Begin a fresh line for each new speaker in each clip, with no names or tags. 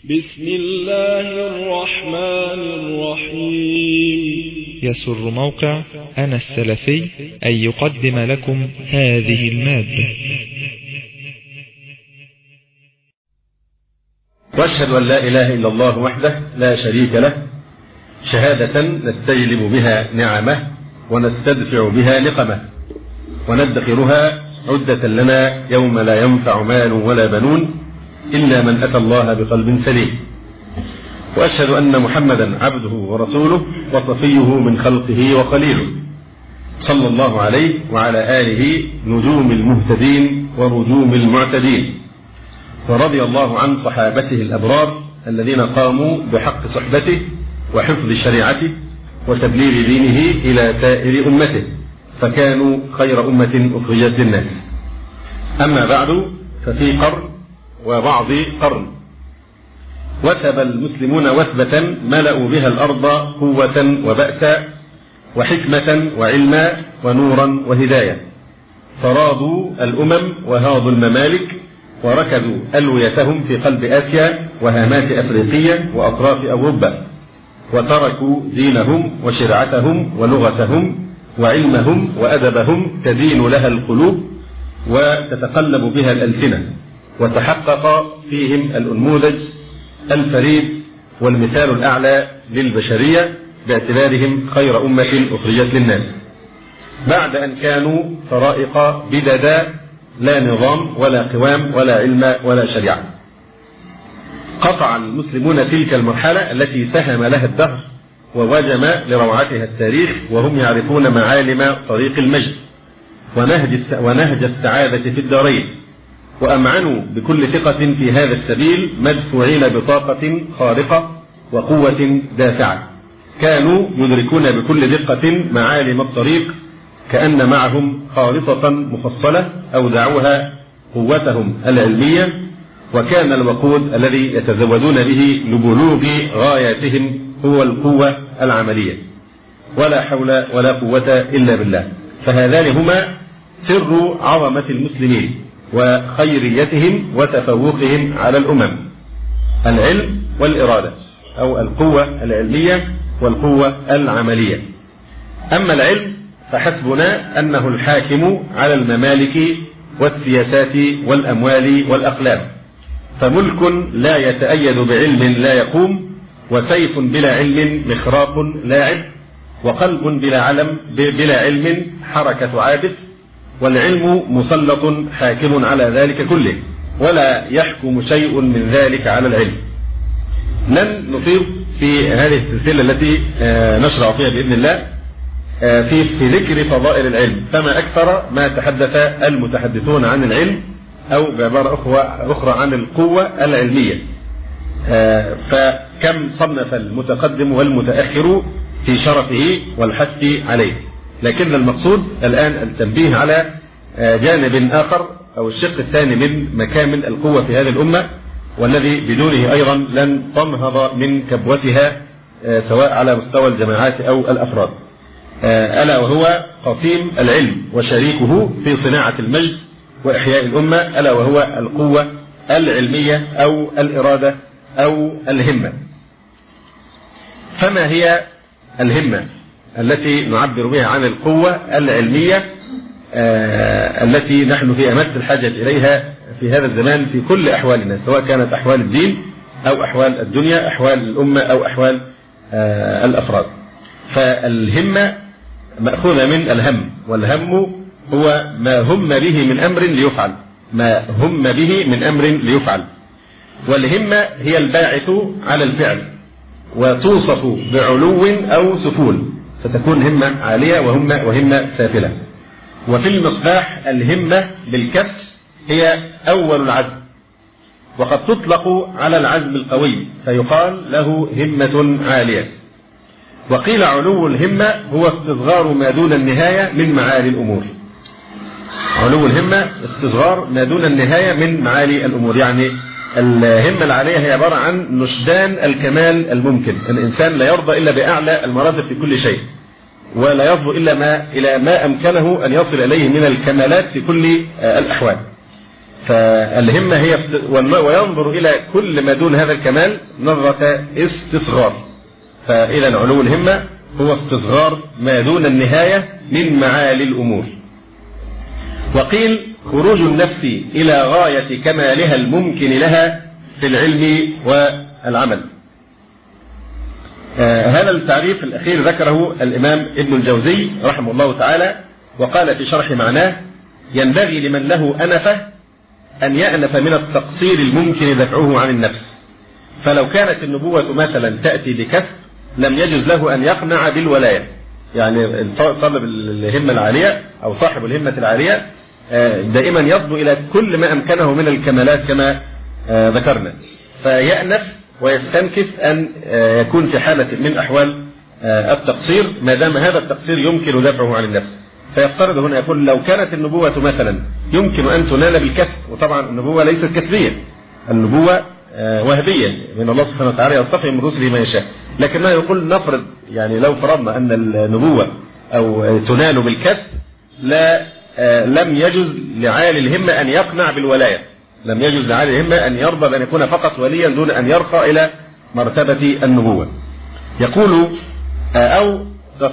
بسم الله الرحمن الرحيم.
يسر موقع أنا السلفي أن يقدم لكم هذه المادة.
وأشهد أن لا إله إلا الله وحده لا شريك له، شهادة نستجلب بها نعمه ونستدفع بها نقمه وندخرها عدة لنا يوم لا ينفع مال ولا بنون إلا من أتى الله بقلب سليم. وأشهد أن محمدا عبده ورسوله وصفيه من خلقه وخليله، صلى الله عليه وعلى آله نجوم المهتدين ونجوم المعتدين، ورضي الله عن صحابته الأبرار الذين قاموا بحق صحبته وحفظ شريعته وتبليغ دينه إلى سائر أمته، فكانوا خير أمة أخرجت للناس. أما بعد، ففي قرن وبعض قرن وثب المسلمون وثبة ملأوا بها الأرض قوة وبأسا وحكمة وعلما ونورا وهداية، فرادوا الأمم وهاضوا الممالك وركزوا ألويتهم في قلب آسيا وهامات أفريقيا وأطراف أوروبا، وتركوا دينهم وشرعتهم ولغتهم وعلمهم وأدبهم تدين لها القلوب وتتقلب بها الألسنة، وتحقق فيهم الأنموذج الفريد والمثال الأعلى للبشرية باعتبارهم خير أمة أخرجت للناس، بعد أن كانوا طرائق بددا لا نظام ولا قوام ولا علم ولا شريعة. قطع المسلمون تلك المرحلة التي سهم لها الدهر ووجم لروعتها التاريخ، وهم يعرفون معالم طريق المجد ونهج السعادة في الدارين، وأمعنوا بكل ثقة في هذا السبيل مدفوعين بطاقة خارقة وقوة دافعة، كانوا يدركون بكل دقة معالم الطريق كأن معهم خارطة مفصلة أودعوها قوتهم العلمية، وكان الوقود الذي يتزودون به لبلوغ غاياتهم هو القوة العملية، ولا حول ولا قوة إلا بالله. فهذان هما سر عظمة المسلمين وخيريتهم وتفوقهم على الأمم: العلم والإرادة، أو القوة العلمية والقوة العملية. أما العلم فحسبنا أنه الحاكم على الممالك والسياسات والأموال والأقلام، فملك لا يتأيد بعلم لا يقوم، وسيف بلا علم مخراق لاعب، وقلب بلا علم حركة عابث، والعلم مسلط حاكم على ذلك كله، ولا يحكم شيء من ذلك على العلم. لن نفيض في هذه السلسلة التي نشرع فيها بإذن الله في ذكر فضائل العلم، فما أكثر ما تحدث المتحدثون عن العلم، أو بعبارة أخرى عن القوة العلمية، فكم صنف المتقدم والمتأخر في شرفه والحث عليه. لكن المقصود الآن التنبيه على جانب آخر، أو الشق الثاني من مكامن القوة في هذه الأمة، والذي بدونه أيضا لن تنهض من كبوتها سواء على مستوى الجماعات أو الأفراد، ألا وهو قسيم العلم وشريكه في صناعة المجد وإحياء الأمة، ألا وهو القوة العلمية أو الإرادة أو الهمة. فما هي الهمة التي نعبر بها عن القوة العلمية التي نحن في أمس الحاجة إليها في هذا الزمان في كل أحوالنا، سواء كانت أحوال الدين أو أحوال الدنيا، أحوال الأمة أو أحوال الأفراد؟ فالهمة مأخوذة من الهم، والهم هو ما هم به من أمر ليفعل، ما هم به من أمر ليفعل. والهمة هي الباعث على الفعل، وتوصف بعلو أو سفول، فتكون همة عالية وهمة سافلة. وفي المصباح الهمة بالكسر هي أول العزم، وقد تطلق على العزم القوي فيقال له همة عالية. وقيل علو الهمة هو استصغار ما دون النهاية من معالي الأمور. علو الهمة استصغار ما دون النهاية من معالي الأمور، يعني الهمة العالية هي عبارة عن نشدان الكمال الممكن. الإنسان لا يرضى إلا بأعلى المراتب في كل شيء، ولا يفضل إلا إلى ما أمكنه أن يصل إليه من الكمالات في كل الأحوال. فالهمة هي وينظر إلى كل ما دون هذا الكمال نظرة استصغار. فإذا علو الهمة هو استصغار ما دون النهاية من معالي الأمور. وقيل خروج النفس إلى غاية كمالها الممكن لها في العلم والعمل. هذا التعريف الأخير ذكره الإمام ابن الجوزي رحمه الله تعالى، وقال في شرح معناه: ينبغي لمن له أنفة أن يأنف من التقصير الممكن دفعه عن النفس. فلو كانت النبوة مثلا تأتي بكسب لم يجوز له أن يقنع بالولاية. يعني طالب الهمة العالية أو صاحب الهمة العالية دائما يصبو إلى كل ما أمكنه من الكمالات كما ذكرنا، فيأنف ويستنكف أن يكون في حالة من أحوال التقصير ما دام هذا التقصير يمكن دفعه عن النفس. فيفترض هنا يقول لو كانت النبوة مثلا يمكن أن تنال بالكسب، وطبعا النبوة ليست كسبية، النبوة وهبية من الله سبحانه وتعالى يصطفي من رسله ما يشاء، لكن ما يقول نفرض يعني لو فرضنا أن النبوة أو تنال بالكسب لم يجوز لعالي الهمة أن يقنع بالولاية، لم يجوز لعالي الهمة أن يرضى بأن يكون فقط وليا دون أن يرقى إلى مرتبة النبوة. يقول أو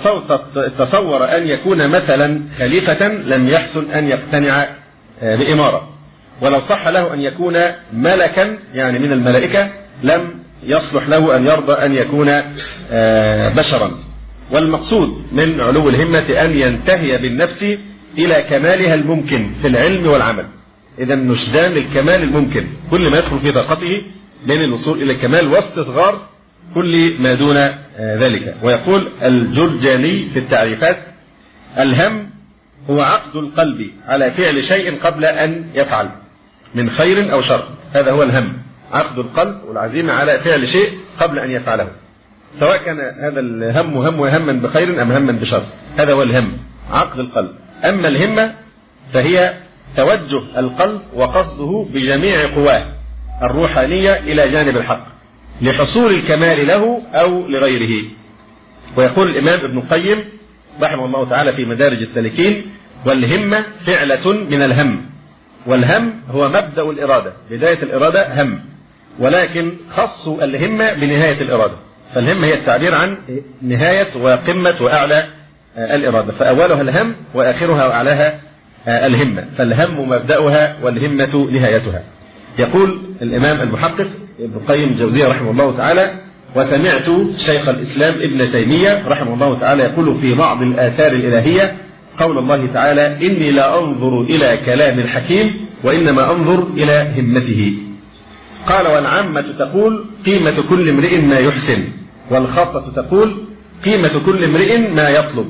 تصور أن يكون مثلا خليفة لم يحسن أن يقتنع بإمارة، ولو صح له أن يكون ملكا يعني من الملائكة لم يصلح له أن يرضى أن يكون بشرا. والمقصود من علو الهمة أن ينتهي بالنفس إلى كمالها الممكن في العلم والعمل. إذا نشدان للكمال الممكن كل ما يدخل في طاقته من الوصول إلى الكمال واستصغار كل ما دون ذلك. ويقول الجرجاني في التعريفات: الهم هو عقد القلب على فعل شيء قبل أن يفعل من خير أو شر. هذا هو الهم، عقد القلب والعزيمة على فعل شيء قبل أن يفعله، سواء كان هذا الهم هما بخير أم هما بشر. هذا هو الهم، عقد القلب. أما الهمة فهي توجه القلب وقصده بجميع قواه الروحانية إلى جانب الحق لحصول الكمال له أو لغيره. ويقول الإمام ابن القيم رحمه الله تعالى في مدارج السالكين: والهمة فعلة من الهم، والهم هو مبدأ الإرادة، بداية الإرادة هم، ولكن خصوا الهمة بنهاية الإرادة. فالهمة هي التعبير عن نهاية وقمة وأعلى الإرادة، فأولها الهم وآخرها وأعلاها الهمة، فالهم مبدأها والهمة نهايتها. يقول الإمام المحقق ابن القيم الجوزية رحمه الله تعالى: وسمعت شيخ الإسلام ابن تيمية رحمه الله تعالى يقول في بعض الآثار الإلهية قول الله تعالى: إني لا أنظر إلى كلام الحكيم وإنما أنظر إلى همته. قال: والعامة تقول قيمة كل امرئ ما يحسن، والخاصة تقول قيمة كل امرئ ما يطلب.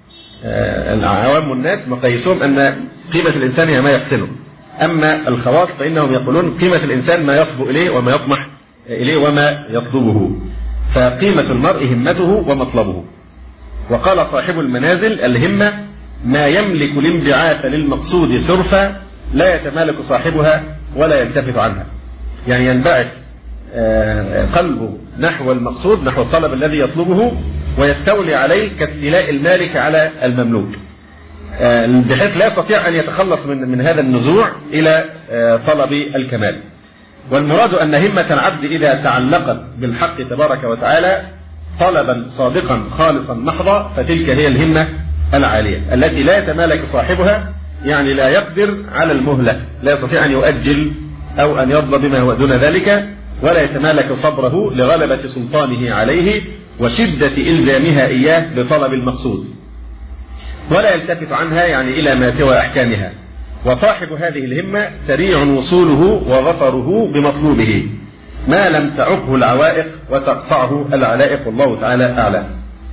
العوام الناس مقيسون أن قيمة الإنسان هي ما يحسنه، أما الخواص فإنهم يقولون قيمة الإنسان ما يصبو إليه وما يطمح إليه وما يطلبه. فقيمة المرء همته ومطلبه. وقال صاحب المنازل: الهمة ما يملك الانبعاث للمقصود صرفا لا يتمالك صاحبها ولا يلتفت عنها. يعني ينبعث قلبه نحو المقصود، نحو الطلب الذي يطلبه، ويستولي عليه كاستيلاء المالك على المملوك، بحيث لا يستطيع أن يتخلص من هذا النزوع إلى طلب الكمال. والمراد أن همة العبد إذا تعلقت بالحق تبارك وتعالى طلبا صادقا خالصا محضا فتلك هي الهمة العالية التي لا يتمالك صاحبها، يعني لا يقدر على المهلة، لا يستطيع أن يؤجل أو أن يرضى بما هو دون ذلك، ولا يتمالك صبره لغلبة سلطانه عليه وشدة إلزامها إياه بطلب المقصود، ولا يلتفت عنها يعني إلى ما سوى أحكامها. وصاحب هذه الهمة سريع وصوله وظفره بمطلوبه ما لم تعقه العوائق وتقطعه العلائق، والله تعالى أعلم.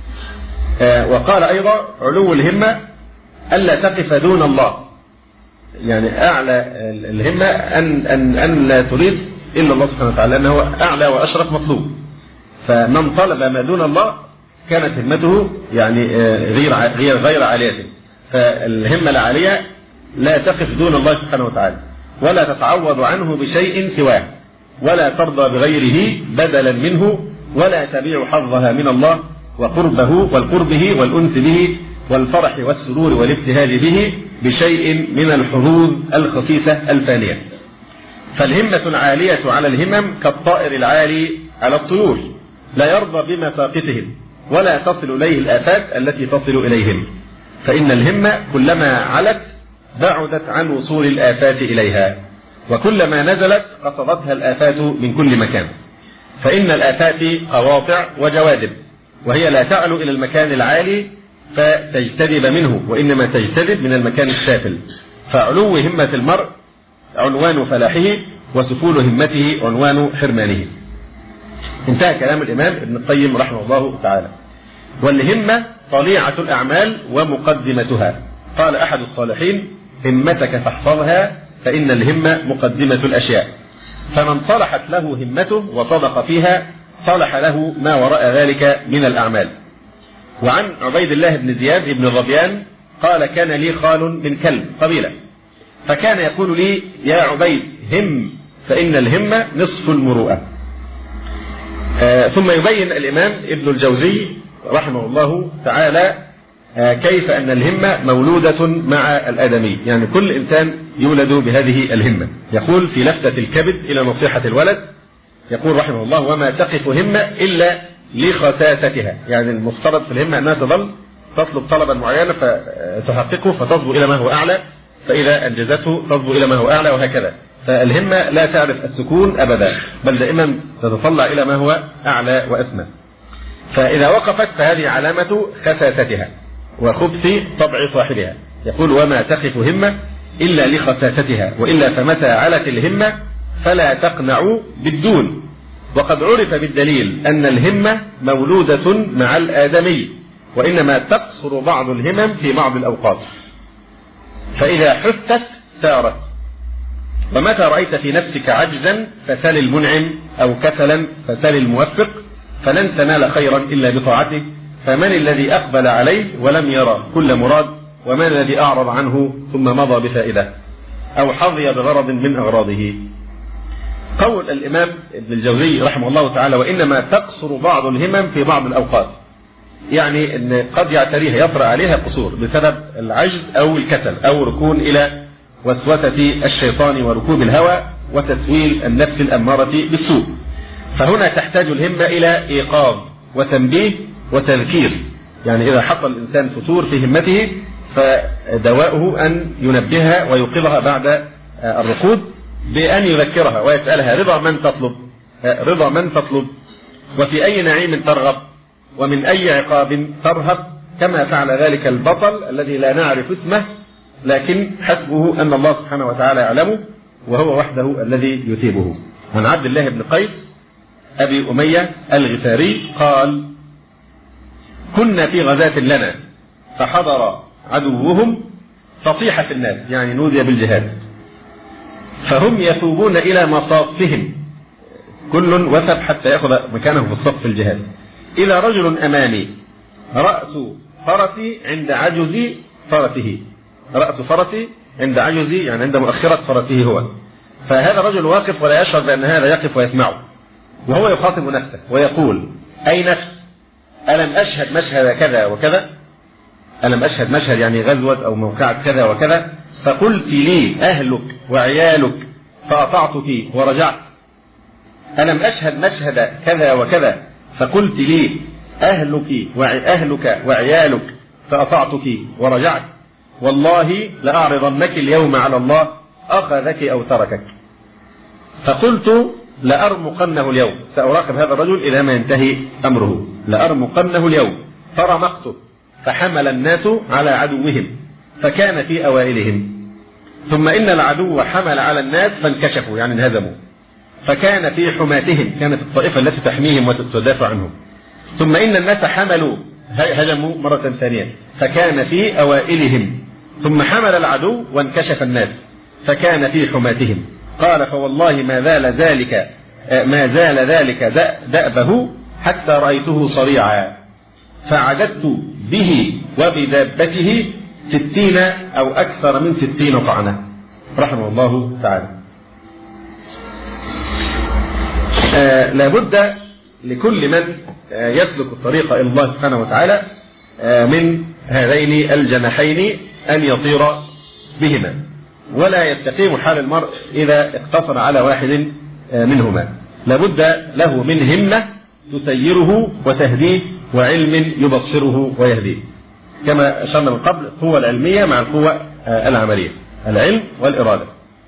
وقال أيضا: علو الهمة ألا تقف دون الله، يعني أعلى الهمة أن لا تريد إلا الله سبحانه وتعالى، لأنه أعلى وأشرف مطلوب. فمن طلب ما دون الله كانت همته يعني غير عالية. فالهمة العالية لا تقف دون الله سبحانه وتعالى، ولا تتعوض عنه بشيء سواه، ولا ترضى بغيره بدلا منه، ولا تبيع حظها من الله والقرب به والأنس به والفرح والسرور والابتهاج به بشيء من الحظوظ الخفيفة الفانية. فالهمة العالية على الهمم كالطائر العالي على الطيور، لا يرضى بمساقطهم ولا تصل إليه الآفات التي تصل إليهم، فإن الهمة كلما علت بعدت عن وصول الآفات إليها، وكلما نزلت قصدتها الآفات من كل مكان، فإن الآفات قواطع وجوادب، وهي لا تعلو إلى المكان العالي فتجتذب منه، وإنما تجتذب من المكان السافل. فعلو همة المرء عنوان فلاحه، وسفول همته عنوان حرمانه. انتهى كلام الإمام ابن القيم رحمه الله تعالى. والهمة طليعة الأعمال ومقدمتها. قال أحد الصالحين: همتك فاحفظها فإن الهمة مقدمة الأشياء، فمن صلحت له همته وصدق فيها صلح له ما وراء ذلك من الأعمال. وعن عبيد الله بن زياد بن الربيان قال: كان لي خال من كلب قبيلة، فكان يقول لي: يا عبيد هم، فإن الهمة نصف المروءة. ثم يبين الإمام ابن الجوزي رحمه الله تعالى كيف أن الهمة مولودة مع الآدمي، يعني كل إنسان يولد بهذه الهمة. يقول في لفتة الكبد إلى نصيحة الولد، يقول رحمه الله: وما تقف همة إلا لخساستها، يعني المفترض في الهمة أنها تظل تطلب طلبا معينا فتحققه فتصبو إلى ما هو أعلى، فإذا أنجزته تصبو إلى ما هو أعلى، وهكذا. فالهمة لا تعرف السكون أبدا، بل دائما تتطلع إلى ما هو أعلى وأسمى. فإذا وقفت فهذه علامة خساستها وخبث طبع صاحبها. يقول: وما تقف همة إلا لخساستها، وإلا فمتى علت الهمة فلا تقنع بالدون. وقد عرف بالدليل أن الهمة مولودة مع الآدمي، وإنما تقصر بعض الهمم في بعض الأوقات، فإذا حثت سارت. ومتى رأيت في نفسك عجزا فسل المنعم، أو كسلا فسل الموفق، فلن تنال خيرا إلا بطاعته. فمن الذي أقبل عليه ولم يرى كل مراد، ومن الذي أعرض عنه ثم مضى بفائدة، أو حظي بغرض من أغراضه. قول الإمام ابن الجوزي رحمه الله تعالى: وإنما تقصر بعض الهمم في بعض الأوقات، يعني أن قد يعتريها يطرأ عليها قصور بسبب العجز أو الكسل أو ركون إلى وسوسة الشيطان وركوب الهوى وتسويل النفس الأمارة بالسوء. فهنا تحتاج الهمة إلى إيقاظ وتنبيه وتذكير، يعني إذا حصل الإنسان فتور في همته فدواؤه أن ينبهها ويوقظها بعد الركود بأن يذكرها ويسألها: رضا من تطلب، وفي أي نعيم ترغب، ومن أي عقاب ترهب، كما فعل ذلك البطل الذي لا نعرف اسمه، لكن حسبه أن الله سبحانه وتعالى يعلمه، وهو وحده الذي يثيبه. عن عبد الله بن قيس أبي أمية الغفاري قال: كنا في غزاة لنا فحضر عدوهم فصيح في الناس، يعني نودي بالجهاد، فهم يثوبون إلى مصافهم، كل وثب حتى يأخذ مكانه في الصف في الجهاد. إذا رجل أمامي رأس فرسي عند عجز فرسه، رأس فرسي عند عجزي، يعني عند مؤخرة فرسه هو، فهذا الرجل واقف ولا يشعر بأن هذا يقف ويسمعه، وهو يخاطب نفسه ويقول: أي نفس، ألم أشهد مشهد كذا وكذا، ألم أشهد مشهد يعني غزوة أو موقعة كذا وكذا، فقلت لي أهلك وعيالك فأطعتك ورجعت. ألم أشهد مشهد كذا وكذا، فقلت لي أهلك وعيالك فأطعتك ورجعت. والله لأعرضنك اليوم على الله أخذك أو تركك. فقلت: لأرمقنه اليوم، سأراقب هذا الرجل إلى ما ينتهي أمره، لأرمقنه اليوم. فرمقته فحمل الناس على عدوهم فكان في أوائلهم، ثم إن العدو حمل على الناس فانكشفوا، يعني انهزموا، فكان في حماتهم، كانت الطائفة التي تحميهم وتدافع عنهم. ثم إن الناس حملوا، هجموا مرة ثانية، فكان في أوائلهم، ثم حمل العدو وانكشف الناس فكان في حماتهم. قال: فوالله ما زال ذلك دأبه حتى رأيته صريعا، فعددت به وبدابته 60 أو أكثر من 60 طعنة، رحمه الله تعالى. لابد لكل من يسلك الطريق إلى الله سبحانه وتعالى من هذين الجناحين أن يطير بهما. ولا يستقيم حال المرء إذا اقتصر على واحد منهما، لابد له من همة تسيره وتهديه وعلم يبصره ويهديه، كما أشرنا من قبل القوة العلمية مع القوة العملية، العلم والإرادة.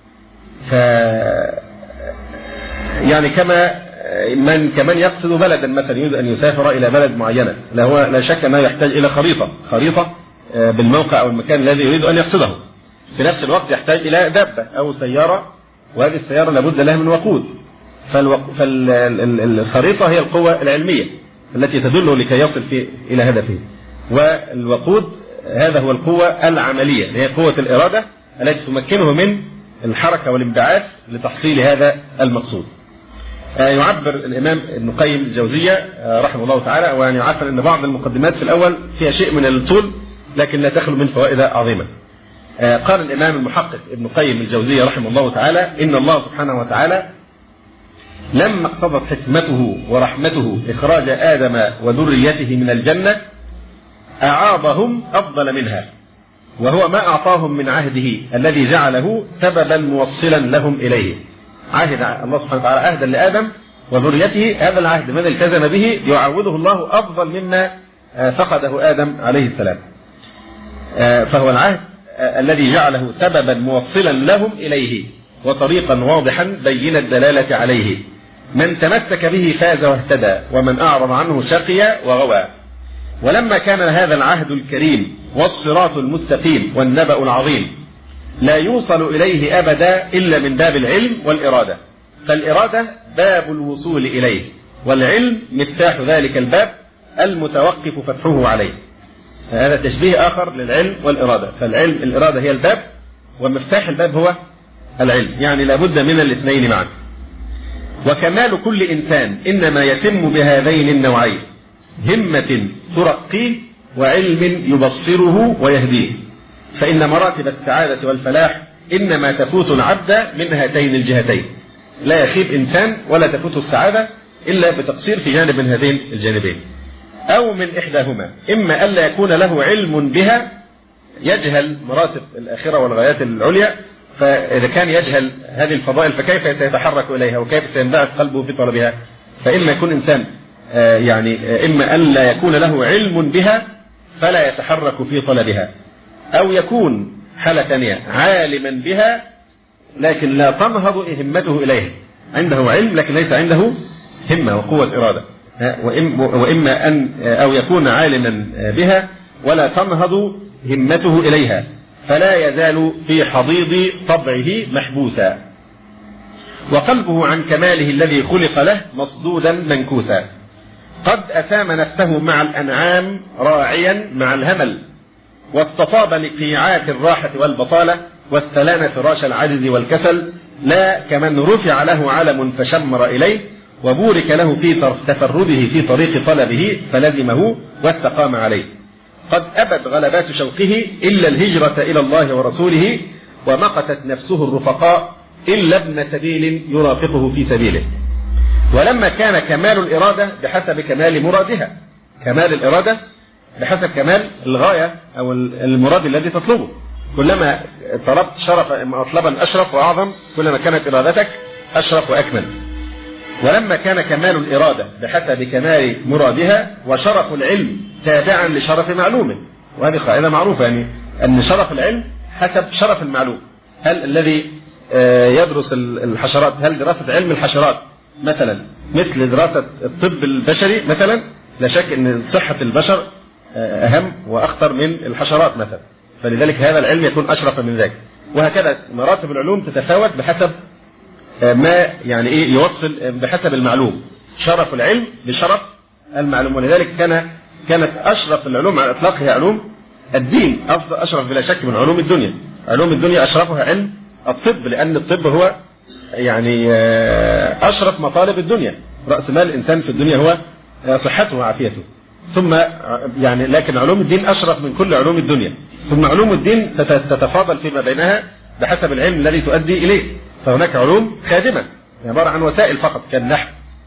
يعني كمن يقصد بلدا مثلا، يريد أن يسافر إلى بلد معينة، لا شك أنه يحتاج إلى خريطة بالموقع أو المكان الذي يريد أن يقصده. في نفس الوقت يحتاج إلى دابة أو سيارة، وهذه السيارة لابد لها من وقود. فالخريطة هي القوة العلمية التي تدله لكي يصل إلى هدفه، والوقود هذا هو القوة العملية، هي قوة الإرادة التي تمكنه من الحركة والانبعاث لتحصيل هذا المقصود. يعبر الإمام ابن قيم الجوزية رحمه الله تعالى، ويعني يعرف أن بعض المقدمات في الأول فيها شيء من الطول لكن لا تخلو من فوائد عظيمة. قال الإمام المحقق ابن قيم الجوزية رحمه الله تعالى: إن الله سبحانه وتعالى لما اقتضت حكمته ورحمته إخراج آدم وذريته من الجنة أعاضهم أفضل منها، وهو ما أعطاهم من عهده الذي جعله سببا موصلا لهم إليه. عهد الله سبحانه وتعالى عهدا لآدم وذريته، هذا العهد من التزم به يعوضه الله أفضل مما فقده آدم عليه السلام. فهو العهد الذي جعله سببا موصلا لهم إليه وطريقا واضحا بين الدلالة عليه. من تمسك به فاز واهتدى، ومن أعرض عنه شقي وغوى. ولما كان هذا العهد الكريم والصراط المستقيم والنبأ العظيم لا يوصل إليه أبدا إلا من باب العلم والإرادة، فالإرادة باب الوصول إليه، والعلم مفتاح ذلك الباب المتوقف فتحه عليه. هذا تشبيه آخر للعلم والإرادة، فالعلم الإرادة هي الباب، ومفتاح الباب هو العلم، يعني لابد من الاثنين معا. وكمال كل إنسان إنما يتم بهذين النوعين: همة ترقيه وعلم يبصره ويهديه. فإن مراتب السعادة والفلاح إنما تفوت العبد من هاتين الجهتين، لا يخيب إنسان ولا تفوت السعادة إلا بتقصير في جانب من هذين الجانبين، أو من إحداهما، إما ألا يكون له علم بها، يجهل مراتب الآخرة والغايات العليا، فإذا كان يجهل هذه الفضائل فكيف سيتحرك إليها وكيف سينبعث قلبه في طلبها. فإما يكون إنسان إما ألا يكون له علم بها فلا يتحرك في طلبها، أو يكون حالة ثانية عالما بها لكن لا تنهض همته إليها، عنده علم لكن ليس عنده همة وقوة إرادة. وإما أو يكون عالما بها ولا تنهض همته إليها، فلا يزال في حضيض طبعه محبوسا، وقلبه عن كماله الذي خلق له مصدودا منكوسا. قد أسام نفسه مع الأنعام راعيا مع الهمل، واستطاب لقيعات الراحة والبطالة والسلامة فراش العجز والكسل، لا كمن رفع له علم فشمر إليه وبورك له في تفرده في طريق طلبه فلزمه واستقام عليه. قد أبت غلبات شوقه إلا الهجرة إلى الله ورسوله، ومقتت نفسه الرفقاء إلا ابن سبيل يرافقه في سبيله. ولما كان كمال الإرادة بحسب كمال مرادها، كمال الإرادة بحسب كمال الغاية أو المراد الذي تطلبه، كلما طلبت مطلبا أشرف وأعظم كلما كانت إرادتك أشرف وأكمل. ولما كان كمال الإرادة بحسب كمال مرادها، وشرف العلم تابعا لشرف معلومه، وهذه قاعدة معروفة، يعني أن شرف العلم حسب شرف المعلوم. هل الذي يدرس الحشرات، هل دراسة علم الحشرات مثلا مثل دراسة الطب البشري مثلا؟ لا شك أن صحة البشر أهم وأخطر من الحشرات مثلا، فلذلك هذا العلم يكون أشرف من ذلك. وهكذا مراتب العلوم تتفاوت بحسب ما يعني إيه يوصل بحسب المعلوم، شرف العلم بشرف المعلوم. ولذلك كانت أشرف العلوم على الإطلاق هي علوم الدين، أشرف بلا شك من علوم الدنيا. علوم الدنيا أشرفها علم الطب، لأن الطب هو يعني أشرف مطالب الدنيا، رأس مال الإنسان في الدنيا هو صحته وعافيته، ثم يعني لكن علوم الدين أشرف من كل علوم الدنيا، ثم علوم الدين تتفاضل فيما بينها بحسب العلم الذي تؤدي إليه. فهناك علوم خادمة عبارة عن وسائل فقط، كالنحو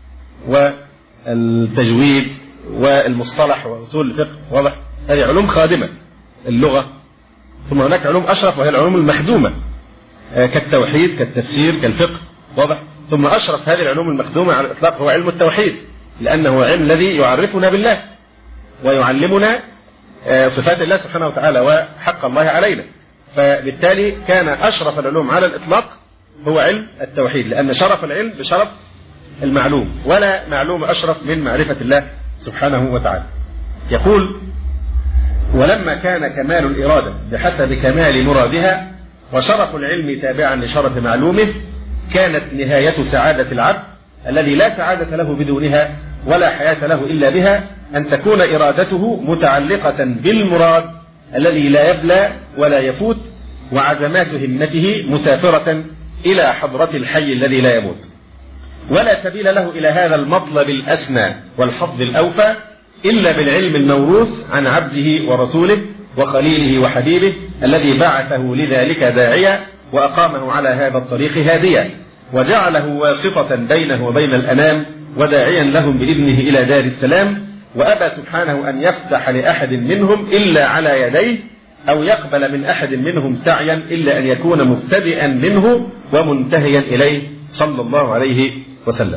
والتجويد والمصطلح وأصول الفقه، واضح؟ هذه علوم خادمة، اللغة. ثم هناك علوم أشرف وهي العلوم المخدومة، كالتوحيد كالتفسير كالفقه، واضح. ثم أشرف هذه العلوم المخدومة على الإطلاق هو علم التوحيد، لأنه علم الذي يعرفنا بالله ويعلمنا صفات الله سبحانه وتعالى وحق الله علينا. فبالتالي كان أشرف العلوم على الإطلاق هو علم التوحيد، لأن شرف العلم بشرف المعلوم، ولا معلوم أشرف من معرفة الله سبحانه وتعالى. يقول: ولما كان كمال الإرادة بحسب كمال مرادها وشرف العلم تابعا لشرف معلومه، كانت نهاية سعادة العبد الذي لا سعادة له بدونها ولا حياة له إلا بها أن تكون إرادته متعلقة بالمراد الذي لا يبلى ولا يفوت، وعزمات همته مسافرة إلى حضرة الحي الذي لا يموت، ولا سبيل له إلى هذا المطلب الأسنى والحظ الأوفى إلا بالعلم الموروث عن عبده ورسوله وخليله وحبيبه الذي بعثه لذلك داعيا وأقامه على هذا الطريق هاديا، وجعله واسطة بينه وبين الأنام وداعيا لهم بإذنه إلى دار السلام، وأبى سبحانه أن يفتح لأحد منهم إلا على يديه أو يقبل من أحد منهم سعيا إلا أن يكون مبتدئا منه ومنتهيا إليه صلى الله عليه وسلم.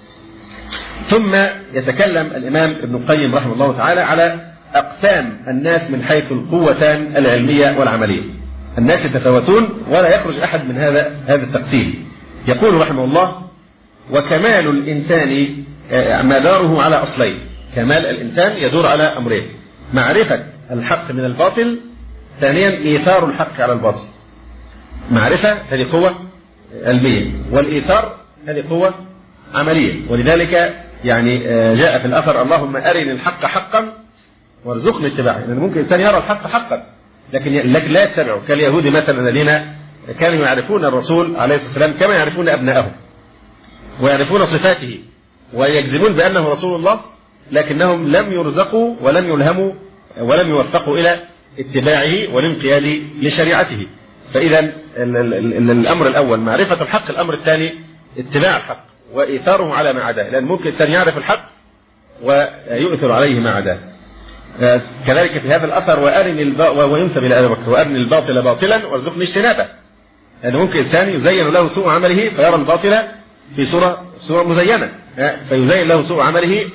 ثم يتكلم الإمام ابن القيم رحمه الله تعالى على أقسام الناس من حيث القوتان العلمية والعملية. الناس يتفاوتون ولا يخرج أحد من هذا التقسيم. يقول رحمه الله: وكمال الإنسان مداره على أصلين. كمال الإنسان يدور على أمرين: معرفة الحق من الباطل، ثانيا إيثار الحق على الباطل. معرفة هذه قوة علمية، والإيثار هذه قوة عملية. ولذلك يعني جاء في الأثر: اللهم أرني الحق حقا وارزقني اتباعه. يعني ممكن الإنسان يرى الحق حقا لكن لا يتبعه، كاليهود مثلا الذين كانوا يعرفون الرسول عليه الصلاة والسلام كما يعرفون أبنائهم، ويعرفون صفاته ويجزمون بأنه رسول الله، لكنهم لم يرزقوا ولم يلهموا ولم يوفقوا إلى اتباعه والانقياد لشريعته. فإذا الأمر الأول معرفة الحق، الأمر الثاني اتباع الحق وإيثاره على ما عداه، لأن ممكن الإنسان يعرف الحق ويؤثر عليه ما عداه. كذلك في هذا الأثر: وينسب إلى أبي بكر: وأرني الباطل باطلا وارزقني اجتنابه. لأن ممكن إنسان يزين له سوء عمله فيرى الباطل في صورة مزينة، فيزين له سوء عمله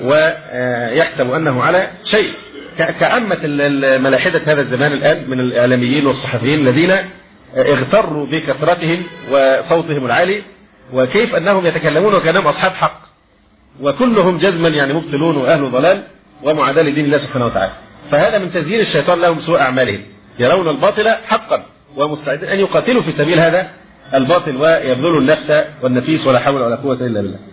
ويحسب أنه على شيء، كعامة الملاحدة هذا الزمان الآن من الإعلاميين والصحفيين الذين اغتروا بكثرتهم وصوتهم العالي، وكيف أنهم يتكلمون وكأنهم أصحاب حق، وكلهم جزما يعني مبطلون وأهل ضلال ومعاداة لدين الله سبحانه وتعالى. فهذا من تزيين الشيطان لهم سوء أعمالهم، يرون الباطل حقا ومستعدين أن يقاتلوا في سبيل هذا الباطل ويبذلوا النفس والنفيس ولا حول ولا قوة إلا بالله.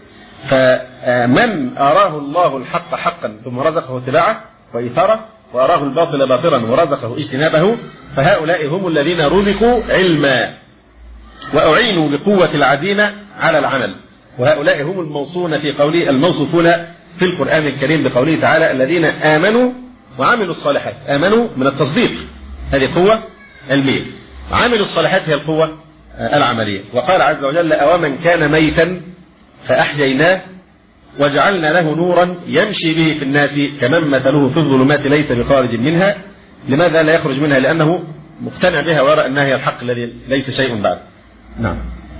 فمن أراه الله الحق حقا ثم رزقه اتباعه وإيثاره، وأراه الباطل باطلا ورزقه اجتنابه، فهؤلاء هم الذين رزقوا علما وأعينوا بقوة العديم على العمل، وهؤلاء هم الموصون في قوله الموصوفون في القرآن الكريم بقوله تعالى: الذين آمنوا وعملوا الصالحات. آمنوا من التصديق، هذه قوة علمية. عملوا الصالحات هي القوة العملية. وقال عز وجل: أومن كان ميتا فأحييناه وجعلنا له نورا يمشي به في الناس كمن مثله في الظلمات ليس بخارج منها. لماذا لا يخرج منها؟ لأنه مقتنع بها ويرى أنها هي الحق الذي ليس شيء بعد. نعم.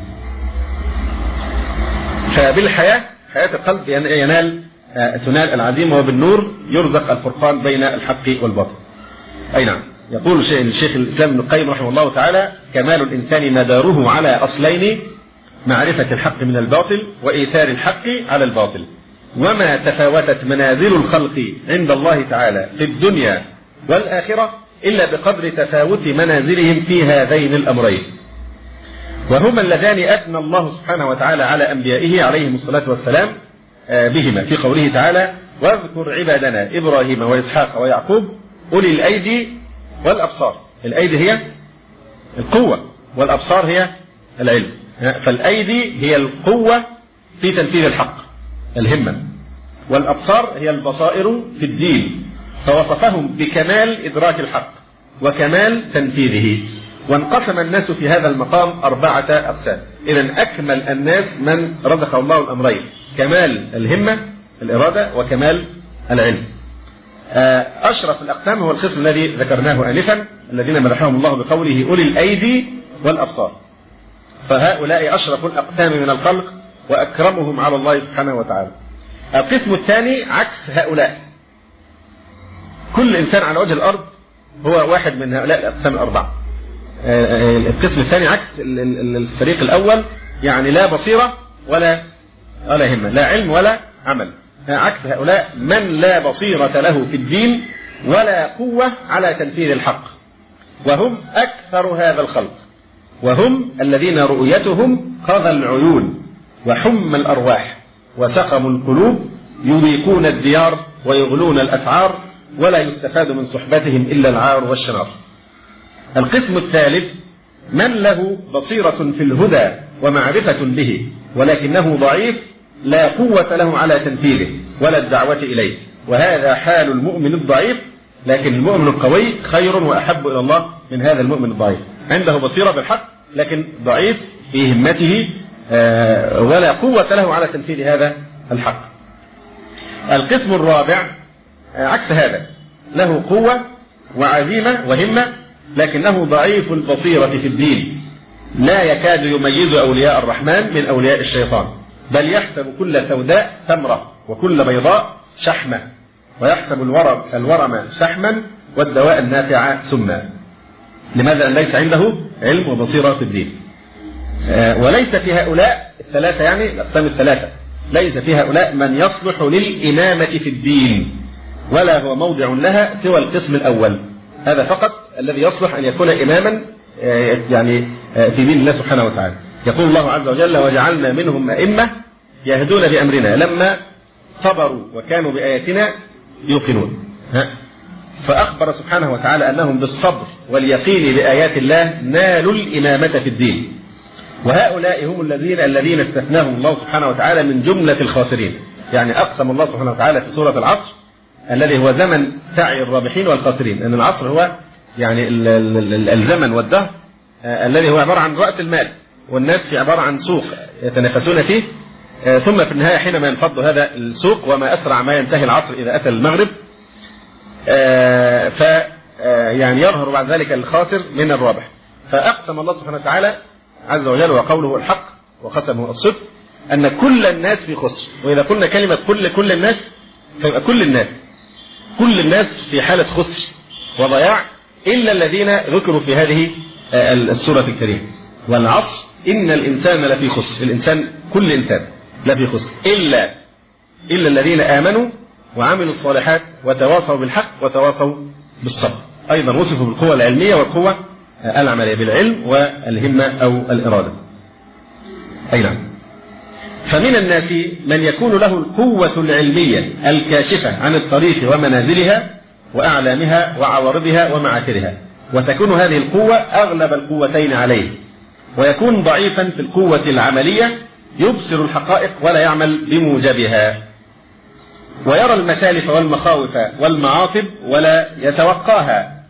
فبالحياة، حياة القلب تنال العزيمة، وبالنور يرزق الفرقان بين الحق والباطل. أي نعم. يقول الشيخ الإسلام ابن القيم رحمه الله تعالى: كمال الإنسان مداره على أصلين: معرفة الحق من الباطل وإيثار الحق على الباطل. وما تفاوتت منازل الخلق عند الله تعالى في الدنيا والآخرة إلا بقدر تفاوت منازلهم في هذين الأمرين، وهما اللذان أثنى الله سبحانه وتعالى على أنبيائه عليهم الصلاة والسلام بهما في قوله تعالى: واذكر عبادنا إبراهيم وإسحاق ويعقوب أولي الأيدي والأبصار. الأيدي هي القوة والأبصار هي العلم. فالأيدي هي القوة في تنفيذ الحق، الهمة، والأبصار هي البصائر في الدين، فوصفهم بكمال إدراك الحق وكمال تنفيذه. وانقسم الناس في هذا المقام 4 أقسام. إذن أكمل الناس من رزقه الله الأمرين: كمال الهمة الإرادة وكمال العلم. أشرف الأقسام هو القسم الذي ذكرناه آنفا: الذين مدحهم الله بقوله أولي الأيدي والأبصار. فهؤلاء أشرف الأقسام من الخلق وأكرمهم على الله سبحانه وتعالى. القسم الثاني عكس هؤلاء، كل إنسان على وجه الأرض هو واحد من هؤلاء الأقسام الأربعة. القسم الثاني عكس الفريق الأول، يعني لا بصيرة ولا همة، لا علم ولا عمل. عكس هؤلاء من لا بصيرة له في الدين ولا قوة على تنفيذ الحق، وهم أكثر هذا الخلق، وهم الذين رؤيتهم قضى العيون وحم الأرواح وسقم القلوب، يضيقون الديار ويغلون الأسعار، ولا يستفاد من صحبتهم إلا العار والشنار. القسم الثالث من له بصيرة في الهدى ومعرفة به، ولكنه ضعيف لا قوة له على تنفيذه ولا الدعوة إليه، وهذا حال المؤمن الضعيف. لكن المؤمن القوي خير وأحب إلى الله من هذا المؤمن الضعيف، عنده بصيرة بالحق لكن ضعيف في همته ولا قوة له على تنفيذ هذا الحق. القسم الرابع عكس هذا، له قوة وعزيمة وهمة لكنه ضعيف البصيرة في الدين، لا يكاد يميز أولياء الرحمن من أولياء الشيطان، بل يحسب كل سوداء تمرة وكل بيضاء شحمة، ويحسب الورم شحما والدواء النافع سما. لماذا؟ ليس عنده علم وبصيرة في الدين. وليس في هؤلاء الثلاثة، يعني الأقسام الثلاثة، ليس في هؤلاء من يصلح للإمامة في الدين ولا هو موضع لها سوى القسم الأول. هذا فقط الذي يصلح أن يكون إماما يعني في دين الله سبحانه وتعالى. يقول الله عز وجل: وجعلنا منهم أئمة يهدون بأمرنا لما صبروا وكانوا بآياتنا يوقنون. فأخبر سبحانه وتعالى أنهم بالصبر واليقين بآيات الله نالوا الإمامة في الدين، وهؤلاء هم الذين استثناهم الله سبحانه وتعالى من جملة الخاسرين. يعني أقسم الله سبحانه وتعالى في سورة العصر الذي هو زمن سعي الرابحين والخاسرين، أن العصر هو يعني الزمن والدهر الذي هو عبارة عن رأس المال، والناس في عبارة عن سوق يتنافسون فيه، ثم في النهاية حينما ينفض هذا السوق وما أسرع ما ينتهي العصر إذا أتى المغرب، يعني يظهر بعد ذلك الخاسر من الرابح. فأقسم الله سبحانه وتعالى عز وجل وقوله الحق وقسمه الصدق أن كل الناس في خسر. وإذا قلنا كلمة كل الناس فيبقى كل الناس في حالة خسر وضياع إلا الذين ذكروا في هذه السورة الكريمة. والعصر إن الإنسان لفي خسر، الإنسان كل إنسان لفي خسر إلا الذين آمنوا وعملوا الصالحات وتواصوا بالحق وتواصوا بالصبر. أيضا وصفوا بالقوة العلمية والقوة العملية، بالعلم والهمة أو الإرادة. أي نعم. فمن الناس من يكون له القوة العلمية الكاشفة عن الطريق ومنازلها وأعلامها وعوارضها ومعاكرها، وتكون هذه القوة أغلب القوتين عليه، ويكون ضعيفا في القوة العملية يبصر الحقائق ولا يعمل بموجبها، ويرى المسالف والمخاوف والمعاطب ولا يتوقاها،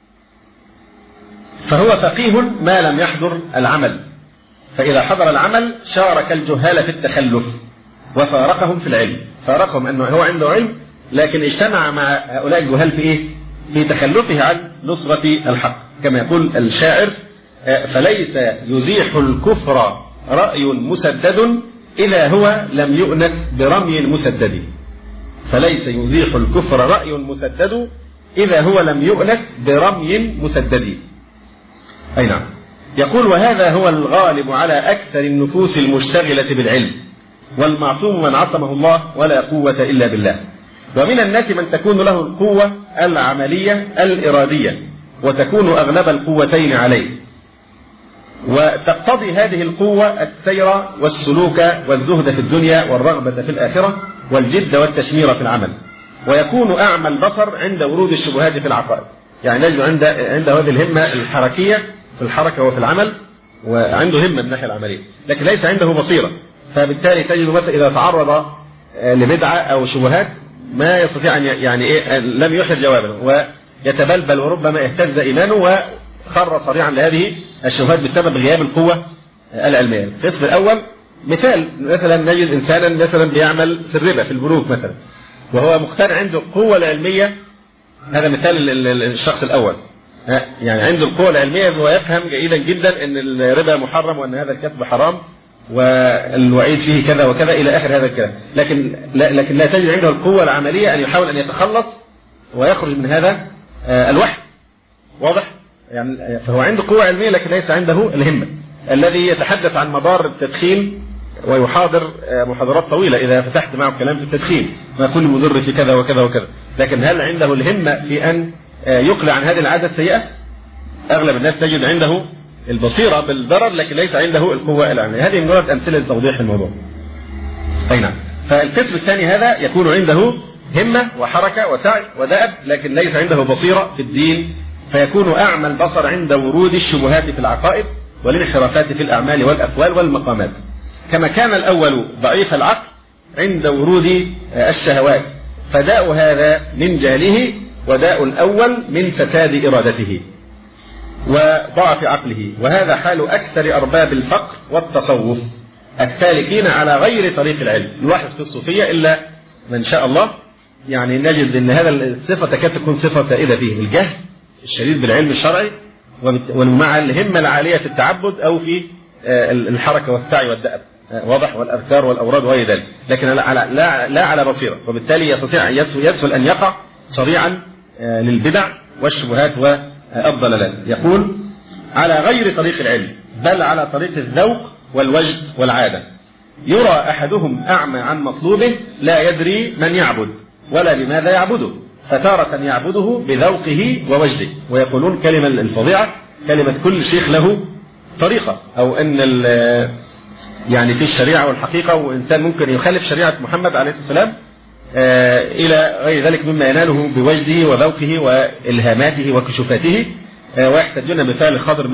فهو فقيه ما لم يحضر العمل، فإذا حضر العمل شارك الجهال في التخلف وفارقهم في العلم. فارقهم أنه هو عنده علم لكن اجتمع مع هؤلاء الجهال في إيه؟ في تخلفه عن نصرة الحق، كما يقول الشاعر: فليس يزيح الكفر رأي مسدد إذا هو لم يؤنس برمي مسدد. فليس يزيح الكفر رأي مسدد إذا هو لم يؤنس برمي مسدد. أي نعم. يقول: وهذا هو الغالب على أكثر النفوس المشتغلة بالعلم، والمعصوم من عصمه الله ولا قوة إلا بالله. ومن الناس من تكون له القوة العملية الإرادية وتكون أغلب القوتين عليه، وتقتضي هذه القوة السير والسلوك والزهد في الدنيا والرغبة في الآخرة والجد والتشمير في العمل، ويكون أعمى البصر عند ورود الشبهات في العقائد. يعني نجد عنده هذه الهمة الحركية في الحركة وفي العمل، وعنده همة من الناحية العملية، لكن ليس عنده بصيرة. فبالتالي تجد مثلا إذا تعرض لبدعة أو شبهات ما يستطيع أن لم يحر جوابا، ويتبلبل وربما اهتز إيمانه وخر صريعا لهذه الشبهات بسبب غياب القوة العلمية. القسم الأول مثال، مثلا نجد إنسانا مثلا بيعمل في الربا في البنوك مثلا، وهو مقتنع عنده القوة العلمية، هذا مثال الشخص الأول، يعني عنده القوة العلمية هو يفهم جيدا جدا أن الربا محرم وأن هذا الكسب حرام والوعيد فيه كذا وكذا إلى آخر هذا الكلام، لكن لا تجد عنده القوة العملية أن يحاول أن يتخلص ويخرج من هذا الوحي. واضح؟ يعني فهو عنده قوة علمية لكن ليس عنده الهمة. الذي يتحدث عن مضار التدخين ويحاضر محاضرات طويلة إذا فتحت معه كلام في التدخين ما كل مضر في كذا وكذا وكذا، لكن هل عنده الهمة في أن يقلع عن هذه العادة السيئة؟ أغلب الناس تجد عنده البصيرة بالضرر لكن ليس عنده القوة العلمية. هذه مجرد أمثلة لتوضيح الموضوع. أي نعم. فالقسم الثاني هذا يكون عنده همة وحركة وسعي ودأب لكن ليس عنده بصيرة في الدين، فيكون أعمى البصر عند ورود الشبهات في العقائد والانحرافات في الأعمال والأقوال والمقامات، كما كان الأول ضعيف العقل عند ورود الشهوات، فداء هذا من جهله وداء الأول من فساد إرادته وضعف عقله. وهذا حال أكثر أرباب الفقر والتصوف السالكين على غير طريق العلم. نلاحظ في الصوفية إلا من شاء الله يعني نجد أن هذا الصفة تكاد تكون صفة سائدة فيه، الجهل الشديد بالعلم الشرعي ومع الهمة العالية في التعبد أو في الحركة والسعي والدأب، واضح، والأذكار والأوراد وغير ذلك، لكن لا على بصيرة، وبالتالي يستطيع يسهل أن يقع صريعا للبدع والشبهات والضلالات. يقول على غير طريق العلم بل على طريق الذوق والوجد والعادة. يرى أحدهم أعمى عن مطلوبه لا يدري من يعبد ولا بماذا يعبده، فتارة يعبده بذوقه ووجده. ويقولون كلمة الفظيعة كلمة كل شيخ له طريقة، أو أن يعني في الشريعة والحقيقة، وإنسان ممكن يخالف شريعة محمد عليه السلام إلى غير ذلك مما يناله بوجده وذوقه وإلهاماته وكشوفاته، ويحتجون مثال خضر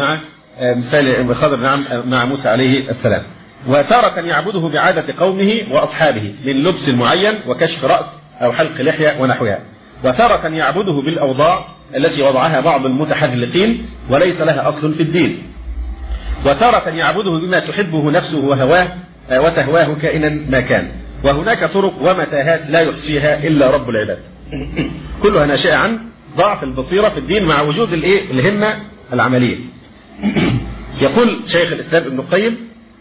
مع موسى عليه السلام. وتارة يعبده بعادة قومه وأصحابه من لبس معين وكشف رأس أو حلق لحية ونحوها. وتارة يعبده بالأوضاع التي وضعها بعض المتحذلقين وليس لها أصل في الدين. وتارة يعبده بما تحبه نفسه وهواه وتهواه كائنا ما كان. وهناك طرق ومتاهات لا يحصيها إلا رب العباد، كلها ناشئة عن ضعف البصيرة في الدين مع وجود الهمة العملية. يقول شيخ الإسلام ابن القيم: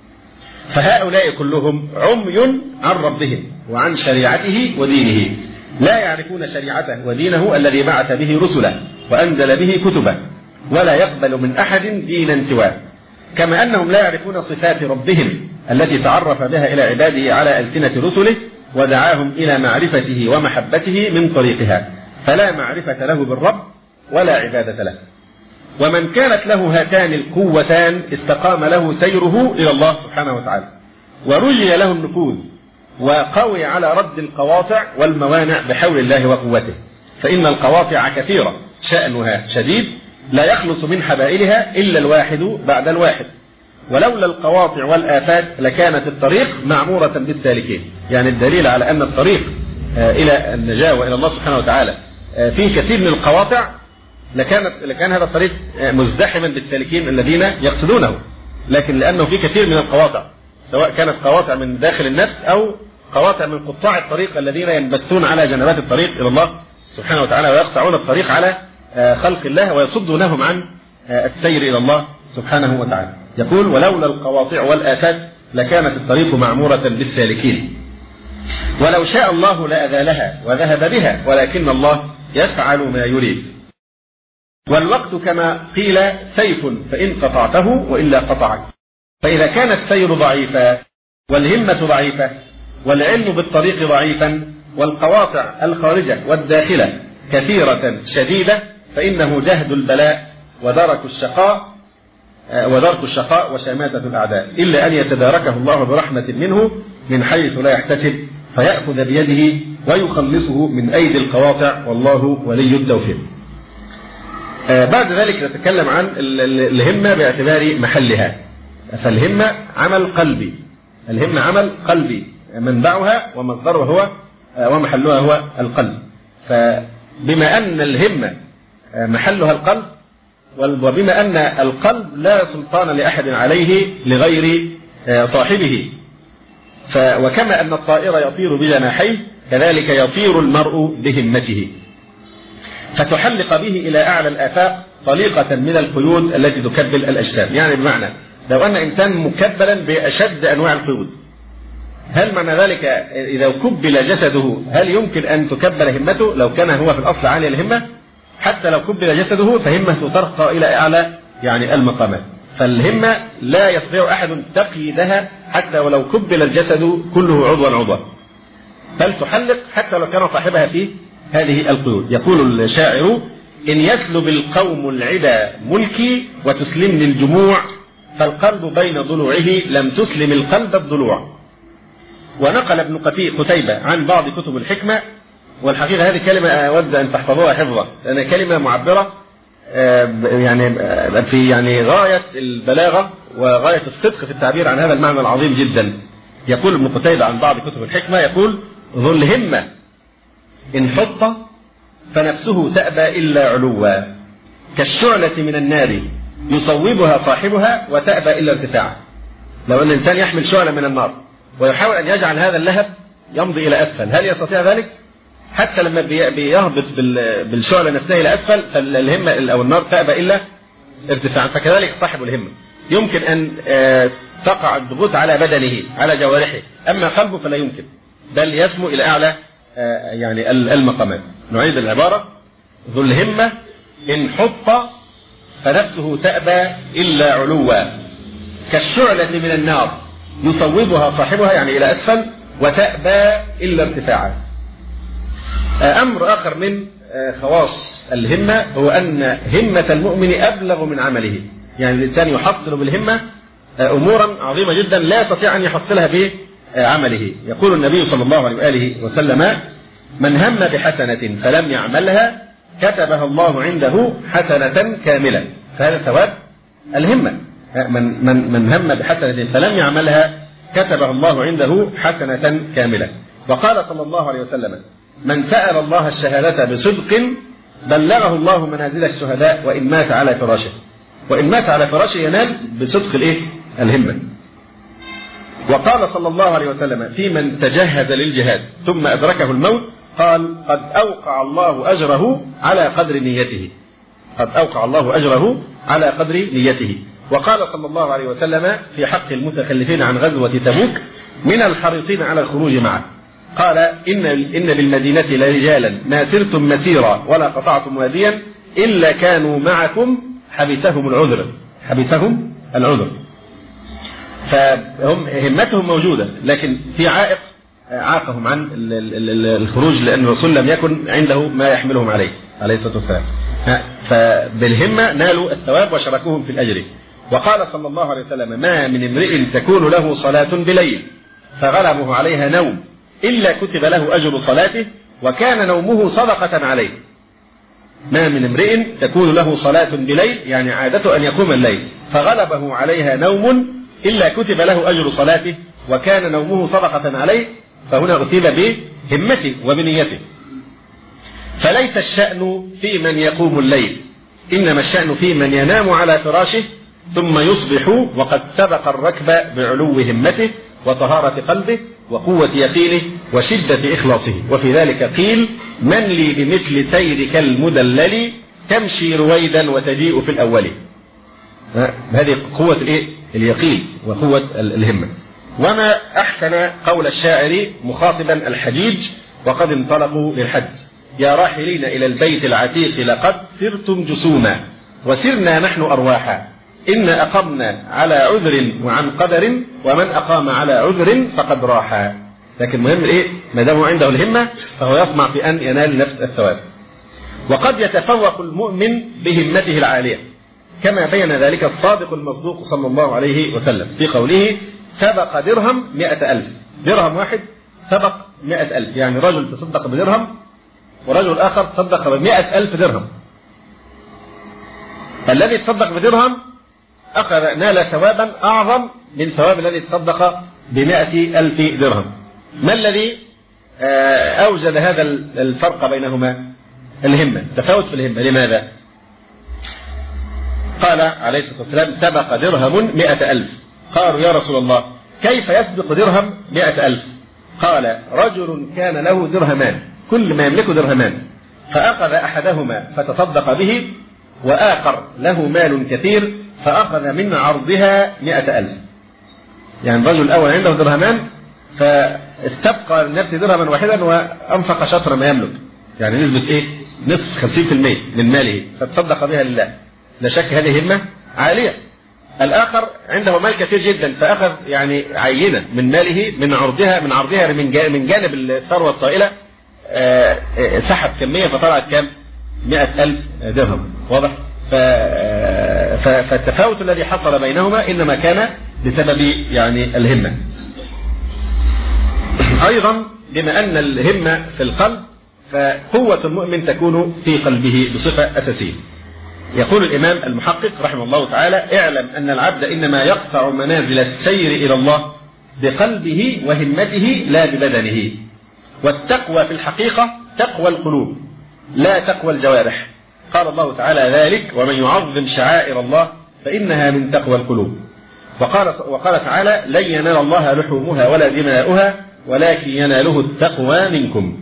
فهؤلاء كلهم عمي عن ربهم وعن شريعته ودينه، لا يعرفون شريعته ودينه الذي بعث به رسله وأنزل به كتبه، ولا يقبل من أحد دينا سواه، كما أنهم لا يعرفون صفات ربهم التي تعرف بها إلى عباده على ألسنة رسله ودعاهم إلى معرفته ومحبته من طريقها، فلا معرفة له بالرب ولا عبادة له. ومن كانت له هاتان القوتان استقام له سيره إلى الله سبحانه وتعالى، ورجي له النفوذ، وقوي على رد القواطع والموانع بحول الله وقوته، فإن القواطع كثيرة شأنها شديد لا يخلص من حبائلها إلا الواحد بعد الواحد، ولولا القواطع والآفات لكانت الطريق معمورة بالسالكين. يعني الدليل على أن الطريق إلى النجاة وإلى الله سبحانه وتعالى فيه كثير من القواطع، لكان هذا الطريق مزدحما بالسالكين الذين يقصدونه، لكن لأنه فيه كثير من القواطع، سواء كانت قواطع من داخل النفس أو قواطع من قطاع الطريق الذين ينبثون على جنبات الطريق إلى الله سبحانه وتعالى ويقطعون الطريق على خلق الله ويصدونهم عن السير إلى الله سبحانه وتعالى. يقول: ولولا القواطع والآفات لكانت الطريق معمورة بالسالكين، ولو شاء الله لأذالها وذهب بها، ولكن الله يفعل ما يريد. والوقت كما قيل سيف فإن قطعته وإلا قطعك، فإذا كان السير ضعيفا والهمة ضعيفة والعلم بالطريق ضعيفا والقواطع الخارجة والداخلة كثيرة شديدة، فإنه جهد البلاء ودرك الشقاء وشماتة الأعداء، إلا أن يتداركه الله برحمة منه من حيث لا يحتسب، فيأخذ بيده ويخلصه من أيدي القواطع، والله ولي التوفيق. بعد ذلك نتكلم عن الهمة باعتبار محلها. فالهمة عمل قلبي، الهمة عمل قلبي منبعها ومصدرها هو ومحلها هو القلب. فبما أن الهمة محلها القلب، وبما أن القلب لا سلطان لأحد عليه لغير صاحبه، وكما أن الطائر يطير بجناحيه كذلك يطير المرء بهمته. فتحلق به إلى أعلى الآفاق طليقة من القيود التي تكبل الأجسام. يعني بمعنى لو أن إنسان مكبلا بأشد أنواع القيود، هل معنى ذلك إذا كبل جسده هل يمكن أن تكبل همته لو كان هو في الأصل عالي الهمة؟ حتى لو كبل جسده فهمته ترقى إلى أعلى يعني المقامات. فالهمة لا يستطيع أحد تقييدها حتى ولو كبل الجسد كله عضوا، بل تحلق حتى لو كان صاحبها في هذه القيود. يقول الشاعر: إن يسلب القوم العدا ملكي وتسلمني الجموع، فالقلب بين ضلوعه لم تسلم القلب الضلوع. ونقل ابن قتيبة عن بعض كتب الحكمة، والحقيقة هذه كلمة أود أن تحفظوها حفظا لأنها كلمة معبرة يعني غاية البلاغة وغاية الصدق في التعبير عن هذا المعنى العظيم جدا. يقول ابن قتيبة عن بعض كتب الحكمة، يقول: ذو الهمة إن حط فنفسه تأبى إلا علوا، كالشعلة من النار يصوبها صاحبها وتأبى إلا ارتفاعا. لو أن الإنسان يحمل شعلة من النار ويحاول أن يجعل هذا اللهب يمضي إلى أسفل، هل يستطيع ذلك؟ حتى لما بيهبط بالشعلة نفسها إلى أسفل فالهمة أو النار تأبى إلا ارتفاعا. فكذلك صاحب الهمة يمكن أن تقع الضغوط على بدنه على جوارحه، أما قلبه فلا يمكن، بل يسمو إلى أعلى يعني المقامات. نعيد العبارة: ذو الهمة إن حط فنفسه تأبى إلا علوا، كالشعلة من النار يصوبها صاحبها يعني إلى أسفل وتأبى إلا ارتفاعا. أمر آخر من خواص الهمة هو أن همة المؤمن أبلغ من عمله. يعني الإنسان يحصل بالهمة أمورا عظيمة جدا لا يستطيع أن يحصلها بعمله. يقول النبي صلى الله عليه وآله وسلم: من هم بحسنة فلم يعملها كتبها الله عنده حسنة كاملة. فهذا ثواب الهمة. من هم بحسنة فلم يعملها كتبها الله عنده حسنة كاملة. وقال صلى الله عليه وسلم: من سأل الله الشهادة بصدق بلغه الله منازل الشهداء وإن مات على فراشه. وإن مات على فراشه ينال بصدق الهمة. وقال صلى الله عليه وسلم في من تجهز للجهاد ثم أدركه الموت قال: قد أوقع الله أجره على قدر نيته. قد أوقع الله أجره على قدر نيته. وقال صلى الله عليه وسلم في حق المتخلفين عن غزوة تبوك من الحريصين على الخروج معه قال: إن بالمدينة لرجالا ما سرتم مسيرا ولا قطعتم واديا إلا كانوا معكم حبسهم العذر. حبسهم العذر. فهم همتهم موجودة، لكن في عائق عاقهم عن الخروج لأن الرسول لم يكن عنده ما يحملهم عليه الصلاة والسلام. فبالهمة نالوا الثواب وشاركوهم في الأجر. وقال صلى الله عليه وسلم: ما من امرئ تكون له صلاة بليل فغلبه عليها نوم إلا كتب له أجر صلاته وكان نومه صدقة عليه. ما من امرئ تكون له صلاة بليل يعني عادته أن يقوم الليل فغلبه عليها نوم إلا كتب له أجر صلاته وكان نومه صدقة عليه. فهنا أثيب بهمته وبنيته. فليس الشأن في من يقوم الليل، إنما الشأن في من ينام على فراشه ثم يصبح وقد سبق الركب بعلو همته وطهارة قلبه وقوة يقينه وشدة إخلاصه. وفي ذلك قيل: من لي بمثل سيرك المدلل تمشي رويدا وتجيء في الأول. هذه قوة اليقين وقوة الهمة. وما أحسن قول الشاعر مخاطبا الحجيج وقد انطلقوا للحج: يا راحلين إلى البيت العتيق لقد سرتم جسوما وسرنا نحن أرواحا إن أقمنا على عذر وعن قدر ومن أقام على عذر فقد راحا. لكن مهم ما دام عنده الهمة فهو يطمع في أن ينال نفس الثواب. وقد يتفوق المؤمن بهمته العالية كما بين ذلك الصادق المصدوق صلى الله عليه وسلم في قوله: سبق درهم 100,000. درهم واحد سبق 100,000. يعني رجل تصدق بدرهم ورجل آخر تصدق ب100,000 درهم. الذي تصدق بدرهم نال ثوابا أعظم من ثواب الذي تصدق ب100,000 درهم. ما الذي أوجد هذا الفرق بينهما؟ الهمة، تفاوت في الهمة. لماذا؟ قال عليه الصلاة والسلام: سبق درهم 100,000. قالوا: يا رسول الله كيف يسبق درهم 100,000؟ قال: رجل كان له درهمان، كل ما يملكه درهمان، فأخذ أحدهما فتصدق به، وآخر له مال كثير فأخذ من عرضها 100,000. يعني الرجل الأول عنده درهمان فاستبقى لنفسه درهما واحدا وأنفق شطر ما يملك، يعني نسبة إيه؟ نصف 50% من ماله، فتصدق بها لله. لا شك هذه همة عالية. الآخر عنده مال كثير جدا فأخذ يعني عينة من ماله من عرضها من جانب الثروة الطائلة، سحب كمية فطلعت كام؟ 100,000 درهم. واضح؟ فالتفاوت الذي حصل بينهما إنما كان بسبب يعني الهمة. أيضا بما أن الهمة في القلب، فقوة المؤمن تكون في قلبه بصفة أساسية. يقول الإمام المحقق رحمه الله تعالى: اعلم أن العبد إنما يقطع منازل السير إلى الله بقلبه وهمته لا ببدنه، والتقوى في الحقيقة تقوى القلوب لا تقوى الجوارح. قال الله تعالى ذلك: ومن يعظم شعائر الله فإنها من تقوى القلوب. وقال تعالى: لن ينال الله لحومها ولا دماؤها ولكن يناله التقوى منكم.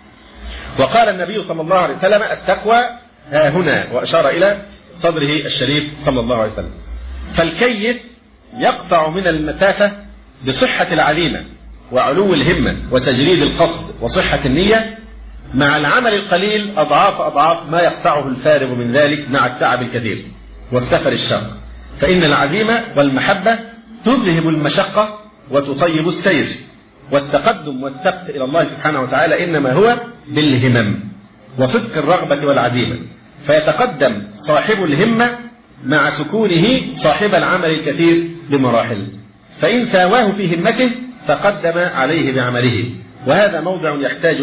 وقال النبي صلى الله عليه وسلم: التقوى ها هنا، وأشار إلى صدره الشريف صلى الله عليه وسلم. فالكيس يقطع من المسافة بصحة العزيمة وعلو الهمة وتجريد القصد وصحة النية، مع العمل القليل أضعاف ما يقطعه الفارغ من ذلك مع التعب الكثير والسفر الشاق. فإن العزيمة والمحبة تذهب المشقة وتطيب السير، والتقدم والسبق إلى الله سبحانه وتعالى إنما هو بالهمم وصدق الرغبة والعزيمة، فيتقدم صاحب الهمة مع سكونه صاحب العمل الكثير بمراحل، فإن ساواه في همته تقدم عليه بعمله. وهذا موضع يحتاج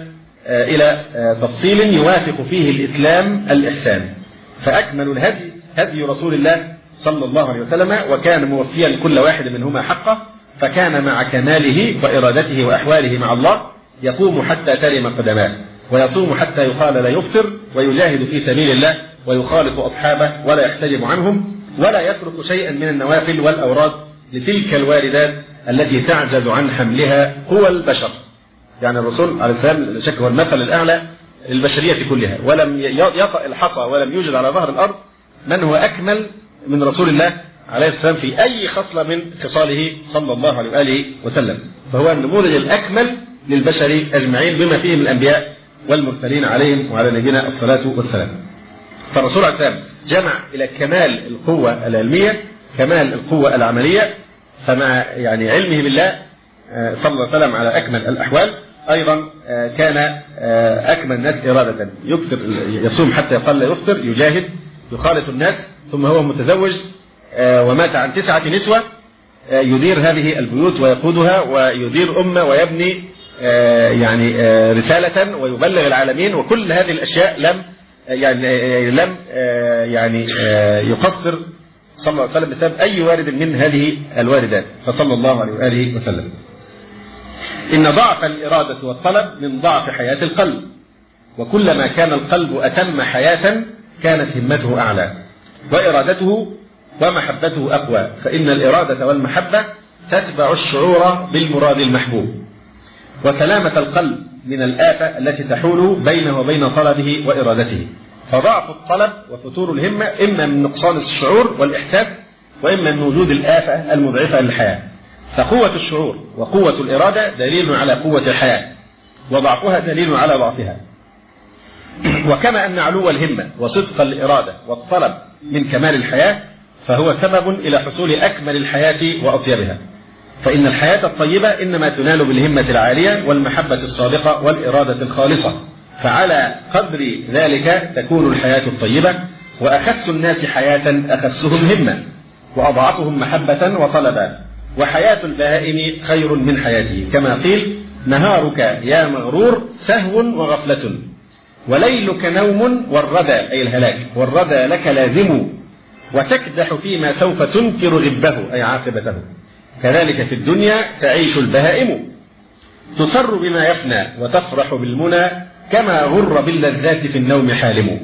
إلى تفصيل يوافق فيه الإسلام الإحسان. فأكمل الهدي هدي رسول الله صلى الله عليه وسلم، وكان موفيا كل واحد منهما حقه، فكان مع كماله وإرادته وأحواله مع الله يقوم حتى ترم قدماه، ويصوم حتى يقال لا يفطر، ويجاهد في سبيل الله ويخالط أصحابه ولا يحتجم عنهم، ولا يترك شيئا من النوافل والأوراد لتلك الواردات التي تعجز عن حملها قوى البشر. يعني الرسول عليه السلام شك هو المثل الأعلى للبشرية كلها، ولم يطأ الحصى ولم يوجد على ظهر الأرض من هو أكمل من رسول الله عليه السلام في أي خصلة من خصاله صلى الله عليه وآله وسلم. فهو النموذج الأكمل للبشر أجمعين بما فيهم الأنبياء والمرسلين عليهم وعلى نبينا الصلاة والسلام. فالرسول عليه السلام جمع إلى كمال القوة العلمية كمال القوة العملية، فمع يعني علمه بالله صلى الله عليه وسلم على أكمل الأحوال أيضا كان أكمل الناس إرادة، يكثر يصوم حتى يقال لا يفطر، يجاهد يخالط الناس، ثم هو متزوج ومات عن 9 نسوة، يدير هذه البيوت ويقودها ويدير أمة ويبني يعني رسالة ويبلغ العالمين، وكل هذه الأشياء لم يقصر صلى الله عليه وسلم بسبب أي وارد من هذه الواردات، فصلى الله عليه وآله وسلم. إن ضعف الإرادة والطلب من ضعف حياة القلب، وكلما كان القلب أتم حياة كانت همته أعلى وإرادته ومحبته أقوى، فإن الإرادة والمحبة تتبع الشعور بالمراد المحبوب. وسلامة القلب من الآفة التي تحول بينه وبين طلبه وإرادته. فضعف الطلب وفتور الهمة إما من نقصان الشعور والإحساس، وإما من وجود الآفة المضعفة للحياة. فقوة الشعور وقوة الإرادة دليل على قوة الحياة، وضعفها دليل على ضعفها. وكما أن علو الهمة وصدق الإرادة والطلب من كمال الحياة، فهو سبب إلى حصول أكمل الحياة وأطيبها. فإن الحياة الطيبة إنما تنال بالهمة العالية والمحبة الصادقة والإرادة الخالصة، فعلى قدر ذلك تكون الحياة الطيبة. وأخس الناس حياة أخسهم همة، وأضعفهم محبة وطلبا. وحياة البهائم خير من حياته، كما قيل: نهارك يا مغرور سهو وغفلة، وليلك نوم والردى أي الهلاك والردى لك لازم، وتكدح فيما سوف تنكر غبه أي عاقبته. كذلك في الدنيا تعيش البهائم، تسر بما يفنى وتفرح بالمنى، كما غر باللذات في النوم حالم.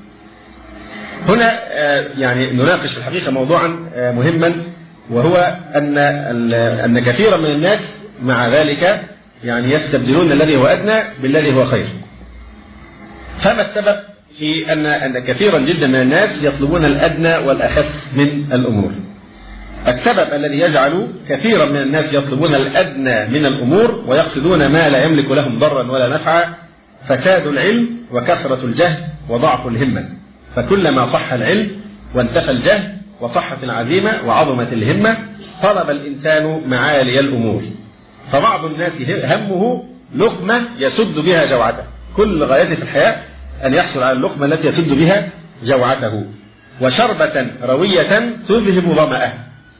هنا يعني نناقش في الحقيقة موضوعا مهما، وهو أن كثيرا من الناس مع ذلك يعني يستبدلون الذي هو أدنى بالذي هو خير. فما السبب في أن كثيرا جدا من الناس يطلبون الأدنى والأخف من الأمور؟ السبب الذي يجعل كثيرا من الناس يطلبون الأدنى من الأمور ويقصدون ما لا يملك لهم ضرا ولا نفعا فساد العلم وكثرة الجهل وضعف الهمة. فكلما صح العلم وانتفى الجهل وصحت العزيمة وعظمت الهمة طلب الإنسان معالي الأمور. فبعض الناس همه لقمة يسد بها جوعته، كل غايته في الحياة أن يحصل على اللقمة التي يسد بها جوعته، وشربة روية تذهب ظمأه،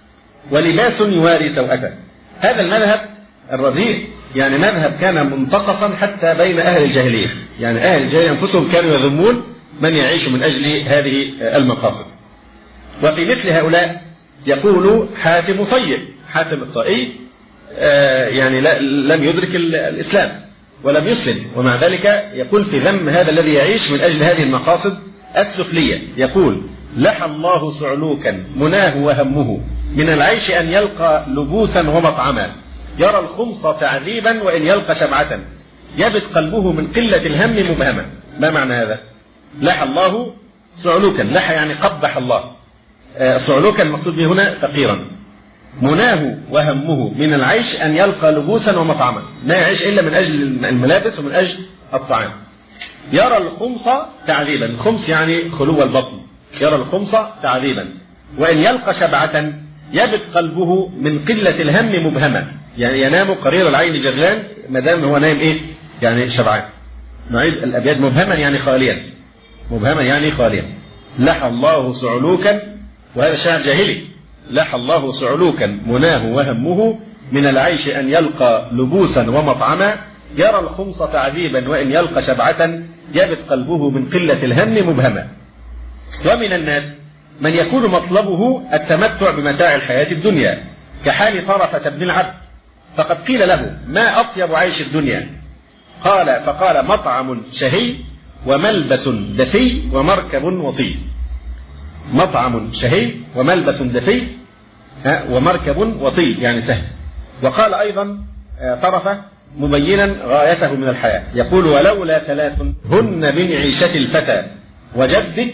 ولباس يواري سوءته. هذا المذهب الرديء يعني مذهب كان منتقصا حتى بين أهل الجاهلية، يعني أهل الجاهلية أنفسهم كانوا يذمون من يعيش من أجل هذه المقاصد. وفي مثل هؤلاء يقول حاتم طيب، حاتم الطائي يعني لم يدرك الإسلام ولم يسلم، ومع ذلك يقول في ذم هذا الذي يعيش من أجل هذه المقاصد السفلية، يقول لحى الله صعلوكا مناه وهمه من العيش أن يلقى لبوسا ومطعما، يرى الخمص تعذيبا وإن يلقى شبعة، يبت قلبه من قلة الهم مبهما. ما معنى هذا؟ لحى الله صعلوكا، لحى يعني قبح الله، صعلوكا المقصود به هنا فقيرا، مناه وهمه من العيش أن يلقى لبوسا ومطعما، ما يعيش إلا من أجل الملابس ومن أجل الطعام. يرى الخمص تعذيبا، الخمس يعني خلو البطن، يرى الخمص تعذيبا وإن يلقى شبعة يبت قلبه من قلة الهم مبهما، يعني ينام قرير العين جرلان ما دام هو نايم إيه؟ يعني شبعان. نعيد الأبيات: مبهما يعني خاليا، مبهما يعني خاليا. لحى الله صعلوكا، وهذا شعر جاهلي، لحى الله صعلوكا مناه وهمه من العيش أن يلقى لبوسا ومطعما، يرى الخمص تعذيبا وإن يلقى شبعة يبت قلبه من قلة الهم مبهما. ومن الناس من يكون مطلبه التمتع بمتاع الحياة الدنيا كحال طرفة بن العبد، فقد قيل له ما أطيب عيش الدنيا؟ فقال مطعم شهي وملبس دفي ومركب وطي. مطعم شهي وملبس دفي ومركب وطي يعني سهل. وقال أيضا طرفة مبينا غايته من الحياة، يقول ولولا ثلاث هن من عيشة الفتى وجدك،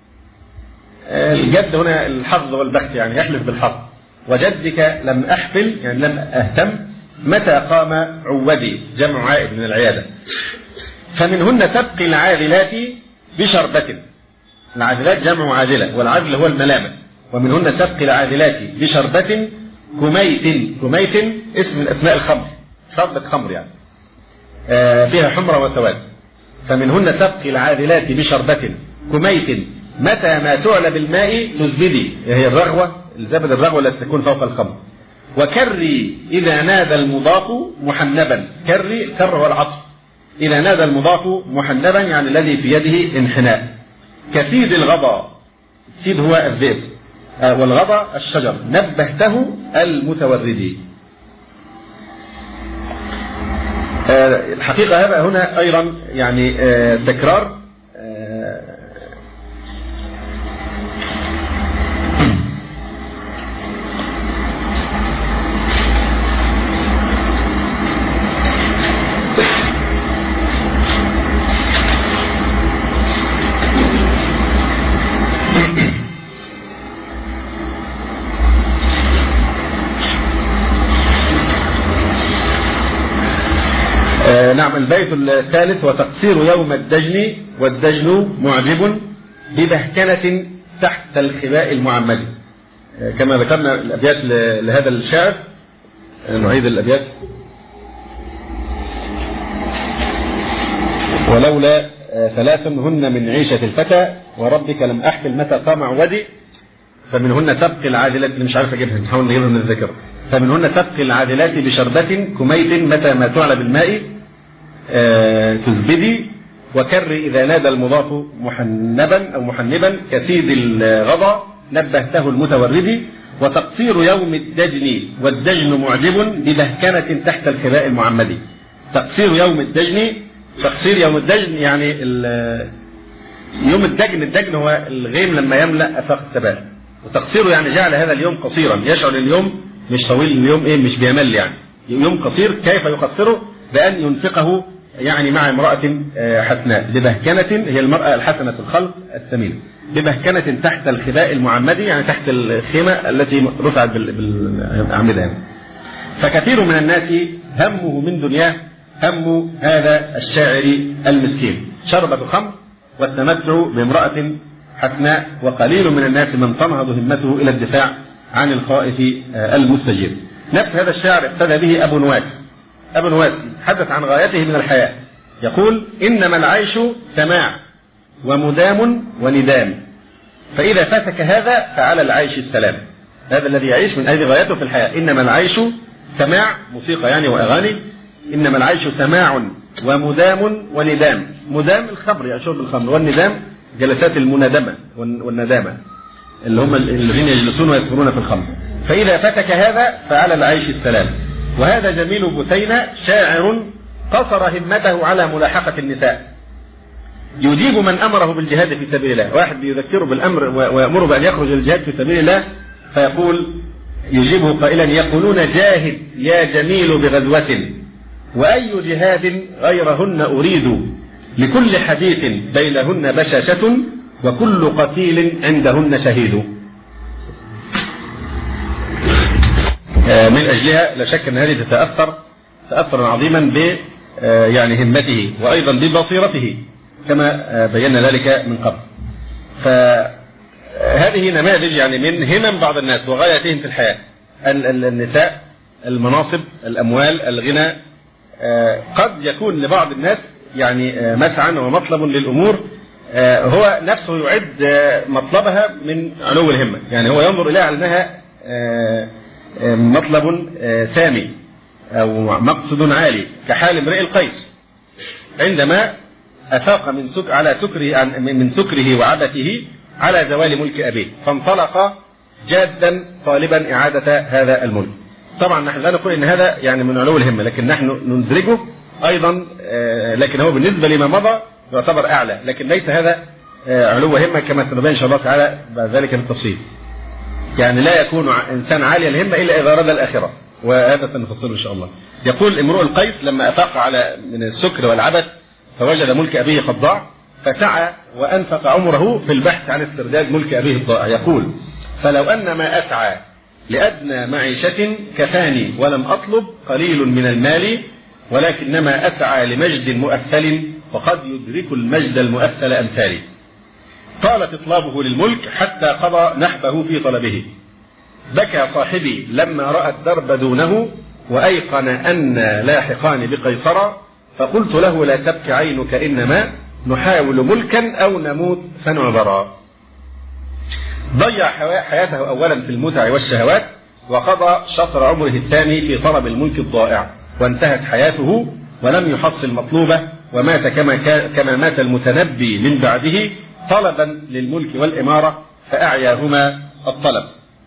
الجد هنا الحظ والبخت يعني يحلف بالحظ، وجدك لم أحفل يعني لم أهتم متى قام عودي، جمع عائد من العيادة. فمنهن تبقي العاذلات بشربة، العاذلات جمع عاذلة والعاذل هو الملامة، ومنهن تبقي العاذلات بشربة كميت، كميت اسم من أسماء الخمر، شربة خمر يعني فيها حمرة وسواد. فمنهن تبقي العاذلات بشربة كميت متى ما تعلى بالماء تزبدي، هي الرغوة، الزبد الرغوة التي تكون فوق الخمر. وكري إذا نادى المضاف محنبا، كري الكر هو العطف، إذا نادى المضاف محنبا يعني الذي في يده انحناء. كثيد الغضا، السيد هو الذئب والغضا الشجر، نبهته المتوردي. الحقيقة هذا هنا أيضا يعني تكرار نعم. البيت الثالث: وتقصير يوم الدجن والدجن معجب ببهكنة تحت الخباء المعمد. كما ذكرنا الأبيات لهذا الشاعر، نعيد الأبيات: ولولا ثلاث هن من عيشة الفتى وربك لم أحفل متى قام عودي، فمنهن تبقي العادلات، مش عارف أجيبها نحاول نجيبها من الذكر. فمنهن تبقي العادلات بشربة كميت متى ما تعلى بالماء تزبدي. وكر إذا نادى المضاف محنبا أو محنبا كثيد الغضا نبهته المتوردي. وتقصير يوم الدجن والدجن معجب ببهكنة تحت الخباء المعمدي. تقصير يوم الدجن، تقصير يوم الدجن يعني يوم الدجن، الدجن هو الغيم لما يملأ أفاق السباء، وتقصيره يعني جعل هذا اليوم قصيرا، يشعر اليوم مش طويل، اليوم مش بيمل يعني، يوم قصير. كيف يقصره؟ بأن ينفقه يعني مع امرأة حسناء ببهكنة، هي المرأة الحسنة الخلق السمينة، ببهكنة تحت الخباء المعمدي، يعني تحت الخيمة التي رفعت بالأعمدة يعني. فكثير من الناس همه من دنياه هم هذا الشاعر المسكين، شربة خمر والتمتع بامرأة حسناء، وقليل من الناس من تنهض همته إلى الدفاع عن الخائف المستجير. نفس هذا الشاعر اقتدى به أبو نواس حدث عن غايته من الحياة، يقول: إنما العيش سماع ومدام وندام، فإذا فاتك هذا فعلى العيش السلام. هذا الذي يعيش من أجل غايته في الحياة. إنما العيش سماع، موسيقى يعني وأغاني، إنما العيش سماع ومدام وندام. مدام الخمر، يعني شرب الخمر، والندام جلسات المنادمة والندامة اللي هم الذين يجلسون ويذكرون في الخمر. فإذا فاتك هذا فعلى العيش السلام. وهذا جميل بثينة شاعر قصر همته على ملاحقة النساء، يجيب من أمره بالجهاد في سبيل الله. واحد بيذكره بالأمر ويأمره بأن يخرج للجهاد في سبيل الله، فيقول يجيبه قائلا: يقولون جاهد يا جميل بغزوة، وأي جهاد غيرهن أريد، لكل حديث بينهن بشاشة، وكل قتيل عندهن شهيد. من أجلها لا شك أن هذه تتأثر عظيما ب يعني همته وأيضا ببصيرته كما بينا ذلك من قبل. فهذه نماذج يعني من همم بعض الناس وغايتهم في الحياة: النساء، المناصب، الأموال، الغنى. قد يكون لبعض الناس يعني مسعى ومطلب للأمور هو نفسه يعد مطلبها من علو الهمة، يعني هو ينظر إليها على أنها مطلب سامي أو مقصد عالي، كحال امرئ القيس عندما أفاق من سكره وعبثه على زوال ملك أبيه، فانطلق جادا طالبا إعادة هذا الملك. طبعا نحن لا نقول إن هذا يعني من علو الهمة، لكن نحن ندرجه أيضا، لكن هو بالنسبة لما مضى يعتبر أعلى، لكن ليس هذا علو همة كما سنبين إن شاء الله تعالى بعد ذلك بالتفصيل. يعني لا يكون إنسان عالي الهمة إلا إذا أراد الآخرة، وهذا سنفصله إن شاء الله. يقول امرؤ القيس: لما أفاق من السكر والعبث فوجد ملك أبيه قد ضاع، فسعى وأنفق عمره في البحث عن استرداد ملك أبيه الضائع. يقول: فلو أن ما أسعى لأدنى معيشة كفاني ولم أطلب قليل من المال، ولكنما أسعى لمجد مؤثل، وقد يدرك المجد المؤثل أمثالي. طال إطلابه للملك حتى قضى نحبه في طلبه. بكى صاحبي لما رأى الدرب دونه، وأيقن أن لاحقان بقيصر، فقلت له: لا تبكي عينك، إنما نحاول ملكا أو نموت فنعذرا. ضيع حياته أولا في المتع والشهوات، وقضى شطر عمره الثاني في طلب الملك الضائع، وانتهت حياته ولم يحصل مطلوبه، ومات كما مات المتنبي من بعده، طلبا للملك والإمارة، فأعياهما الطلب.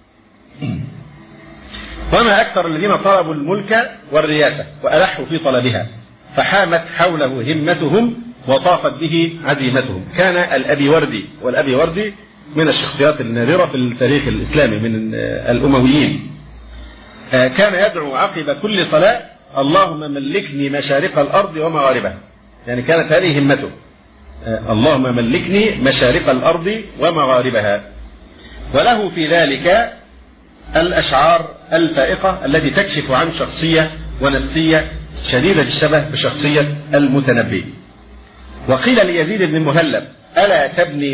وما أكثر الذين طلبوا الملك والرياسة وألحوا في طلبها، فحامت حوله همتهم وطافت به عزيمتهم. كان الأبي وردي، والأبي وردي من الشخصيات النادرة في التاريخ الإسلامي من الأمويين، كان يدعو عقب كل صلاة: اللهم ملكني مشارق الأرض ومغاربها. يعني كانت هذه همته: اللهم ملكني مشارق الأرض ومغاربها. وله في ذلك الأشعار الفائقة التي تكشف عن شخصية ونفسية شديدة الشبه بشخصية المتنبي. وقيل ليزيد بن مهلب: ألا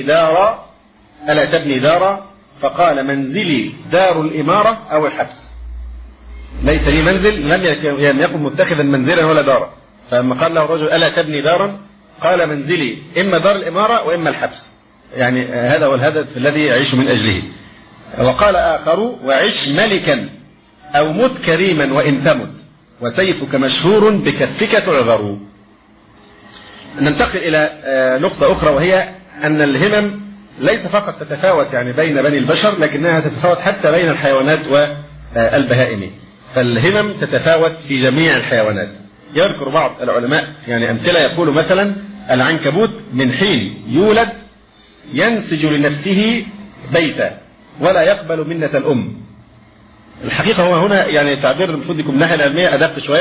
تبني دارا؟ فقال: منزلي دار الإمارة أو الحبس. ليس لي منزل، لم يكن متخذا منزلا ولا دارا. فلما قال له الرجل: ألا تبني دارا؟ قال: منزلي إما دار الإمارة وإما الحبس. يعني هذا هو الهدف الذي يعيش من أجله. وقال آخر: وعش ملكا أو مت كريما وإن تمت، وسيفك مشهور بكفك تعذر. ننتقل إلى نقطة أخرى، وهي أن الهمم ليس فقط تتفاوت يعني بين بني البشر، لكنها تتفاوت حتى بين الحيوانات والبهائم. فالهمم تتفاوت في جميع الحيوانات. يذكر بعض العلماء يعني أمثلة، يقول مثلا: العنكبوت من حين يولد ينسج لنفسه بيتا ولا يقبل منة الأم. الحقيقة هو هنا يعني تعبير المفروض يكون من الناحية العلمية أدق شوية،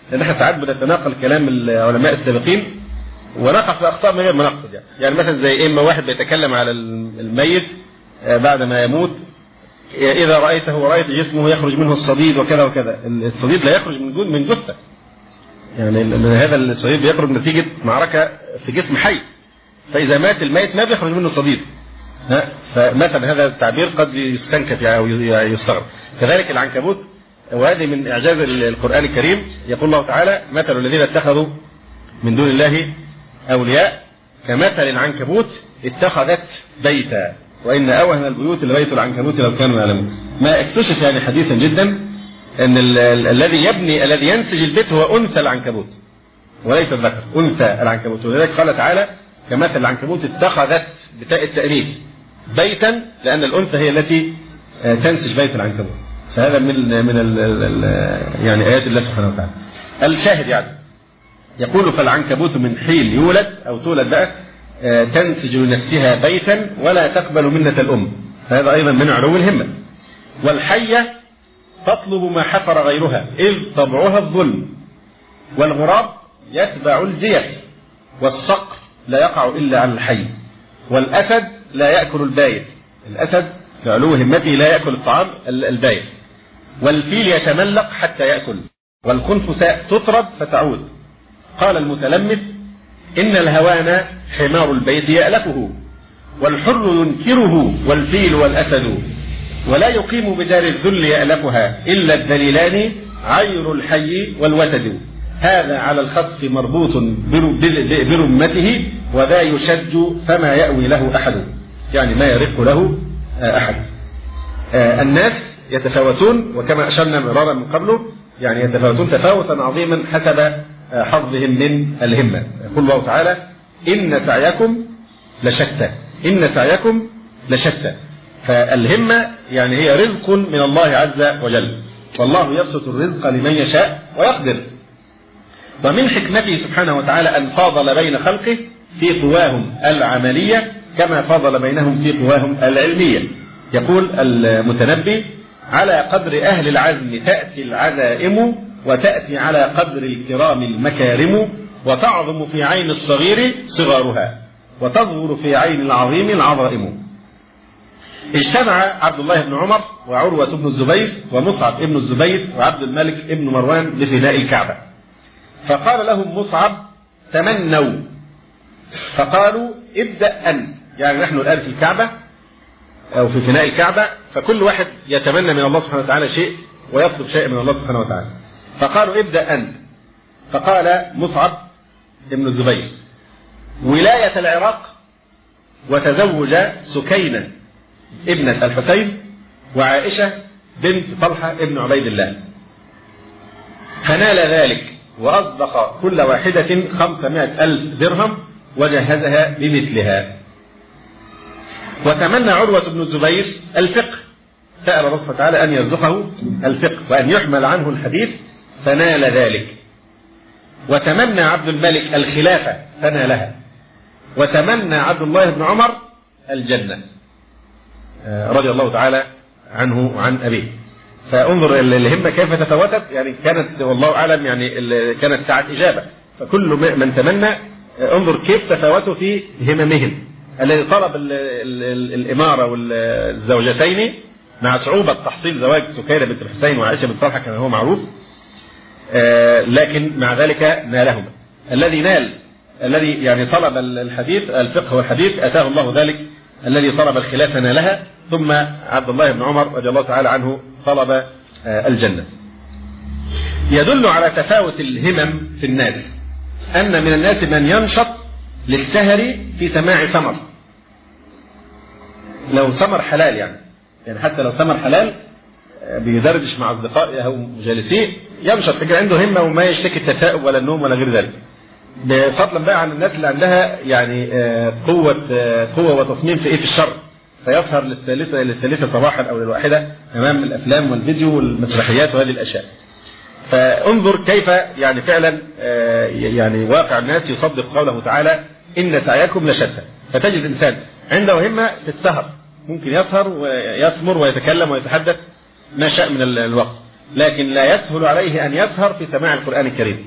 لأن احنا ساعات بنتناقل كلام العلماء السابقين ونقع في أخطاء من غير ما نقصد يعني مثلا زي إما واحد بيتكلم على الميت بعد ما يموت، إذا رأيته ورأيت جسمه يخرج منه الصديد وكذا وكذا. الصديد لا يخرج من جثة، يعني هذا الصديد بيخرج نتيجة معركة في جسم حي، فإذا مات الميت ما بيخرج منه صديد. فمثلا هذا التعبير قد يستنكف أو يستغرب. كذلك العنكبوت، وهذه من إعجاز القرآن الكريم، يقول الله تعالى: مثل الذين اتخذوا من دون الله أولياء كمثل العنكبوت اتخذت بيتا وإن أوهن البيوت لبيت العنكبوت لو كانوا يعلمون. ما اكتشف يعني حديثا جدا أن الذي ينسج البيت هو أنثى العنكبوت وليس الذكر، أنثى العنكبوت. ولذلك قال تعالى: كمثل العنكبوت اتخذت بتاء التأنيث بيتا، لأن الأنثى هي التي تنسج بيت العنكبوت. فهذا من يعني آيات الله سبحانه وتعالى. الشاهد يعني يقول: فالعنكبوت من حين يولد أو تولد بقى تنسج لنفسها بيتا ولا تقبل منة الأم، فهذا أيضا من علو الهمة. والحية تطلب ما حفر غيرها إذ طبعها الظلم، والغراب يتبع الجيف، والصقر لا يقع إلا على الحي، والأسد لا يأكل البايت، الأسد لعلو همته لا يأكل الطعام البايت، والفيل يتملق حتى يأكل، والخنفساء تطرد فتعود. قال المتلمذ: إن الهوان حمار البيت يألفه، والحر ينكره والفيل والأسد، ولا يقيم بدار الذل يألفها إلا الذليلان عير الحي والوتد. هذا على الخصف مربوط برمته، وذا يشج فما يأوي له أحد، يعني ما يرق له أحد. الناس يتفاوتون، وكما أشرنا مرارا من قبله يعني يتفاوتون تفاوتا عظيما حسب حظهم من الهمة. يقول الله تعالى: إن سعيكم لشتى، إن سعيكم لشتى. فالهمة يعني هي رزق من الله عز وجل، والله يبسط الرزق لمن يشاء ويقدر. ومن حكمته سبحانه وتعالى أن فاضل بين خلقه في قواهم العملية كما فاضل بينهم في قواهم العلمية. يقول المتنبي: على قدر أهل العزم تأتي العزائم، وتأتي على قدر الكرام المكارم، وتعظم في عين الصغير صغارها، وتصغر في عين العظيم العظائم. اجتمع عبد الله بن عمر وعروة بن الزبير ومصعب بن الزبير وعبد الملك بن مروان لفداء الكعبة، فقال لهم مصعب: تمنوا، فقالوا: ابدأ أنت. يعني نحن الآن في الكعبة أو في فناء الكعبة، فكل واحد يتمنى من الله سبحانه وتعالى شيء ويطلب شيء من الله سبحانه وتعالى، فقالوا: ابدأ أنت. فقال مصعب بن الزبير: ولاية العراق، وتزوج سكينة ابنة الحسين وعائشة بنت طلحة ابن عبيد الله، فنال ذلك وأصدق كل واحدة 500,000 درهم وجهزها بمثلها. وتمنى عروة بن الزبير الفقه، سأل الله سبحانه وتعالى أن يرزقه الفقه وأن يحمل عنه الحديث فنال ذلك. وتمنى عبد الملك الخلافة فنالها. وتمنى عبد الله بن عمر الجنة رضي الله تعالى عنه وعن أبيه. فانظر الهمة كيف تفاوتت، يعني كانت والله أعلم يعني كانت ساعة إجابة، فكل من تمنى انظر كيف تفاوتوا في هممهم. الذي طلب الإمارة والزوجتين مع صعوبة تحصيل زواج سكينة بنت الحسين وعائشة بنت طلحة كما هو معروف، لكن مع ذلك نالهما. الذي يعني طلب الحديث الفقه والحديث أتاه الله ذلك، الذي طلب الخلافة نالها. ثم عبد الله بن عمر رضي الله تعالى عنه طلب الجنة. يدل على تفاوت الهمم في الناس أن من الناس من ينشط للسهر في سماع سمر، لو سمر حلال يعني حتى لو سمر حلال بيدردش مع أصدقائه أو مجالسيه ينشط، تجد عنده همة وما يشتكي التثاؤب ولا النوم ولا غير ذلك. بفضلا بقى عن الناس اللي عندها يعني قوة وتصميم في الشر، فيسهر للثالثة صباحا أو للواحدة أمام الأفلام والفيديو والمسرحيات وهذه الأشياء. فانظر كيف يعني فعلا يعني واقع الناس يصدق قوله تعالى: إن سعيكم لشتى. فتجد الإنسان عنده همة في السهر، ممكن يسهر ويثمر ويتكلم ويتحدث ما شاء من الوقت، لكن لا يسهل عليه أن يسهر في سماع القرآن الكريم.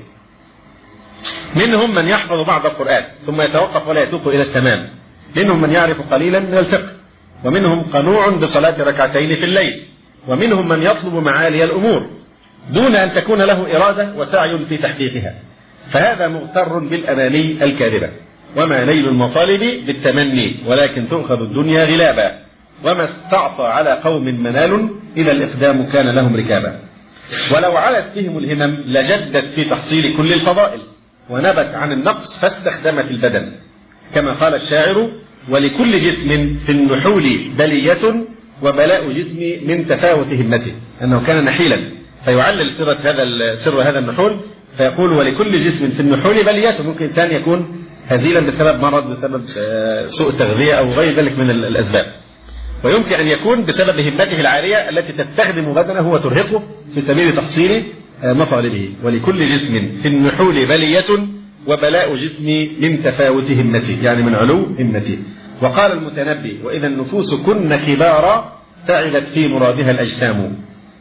منهم من يحفظ بعض القرآن ثم يتوقف ولا يتوق إلى التمام، منهم من يعرف قليلا من الفقه، ومنهم قنوع بصلاة ركعتين في الليل، ومنهم من يطلب معالي الأمور دون أن تكون له إرادة وسعي في تحقيقها، فهذا مغتر بالأماني الكاذبة. وما نيل المطالب بالتمني، ولكن تؤخذ الدنيا غلابا، وما استعصى على قوم منال إذا الإقدام كان لهم ركابا. ولو علت بهم الهمم لجدت في تحصيل كل الفضائل، ونبت عن النقص فاستخدمت البدن، كما قال الشاعر: ولكل جسم في النحول بلية، وبلاء جسمي من تفاوت همته. أنه كان نحيلا فيعلل سر هذا النحول، فيقول: ولكل جسم في النحول بلية. ممكن إنسان يكون هزيلا بسبب مرض، بسبب سوء تغذية أو غير ذلك من الأسباب، ويمكن أن يكون بسبب همته العالية التي تستخدم بدنه وترهقه في سبيل تحصيل مطالبه. ولكل جسم في النحول بلية، وبلاء جسمي من تفاوت همتي، يعني من علو همتي. وقال المتنبي: وإذا النفوس كن كبارا تعبت في مرادها الأجسام.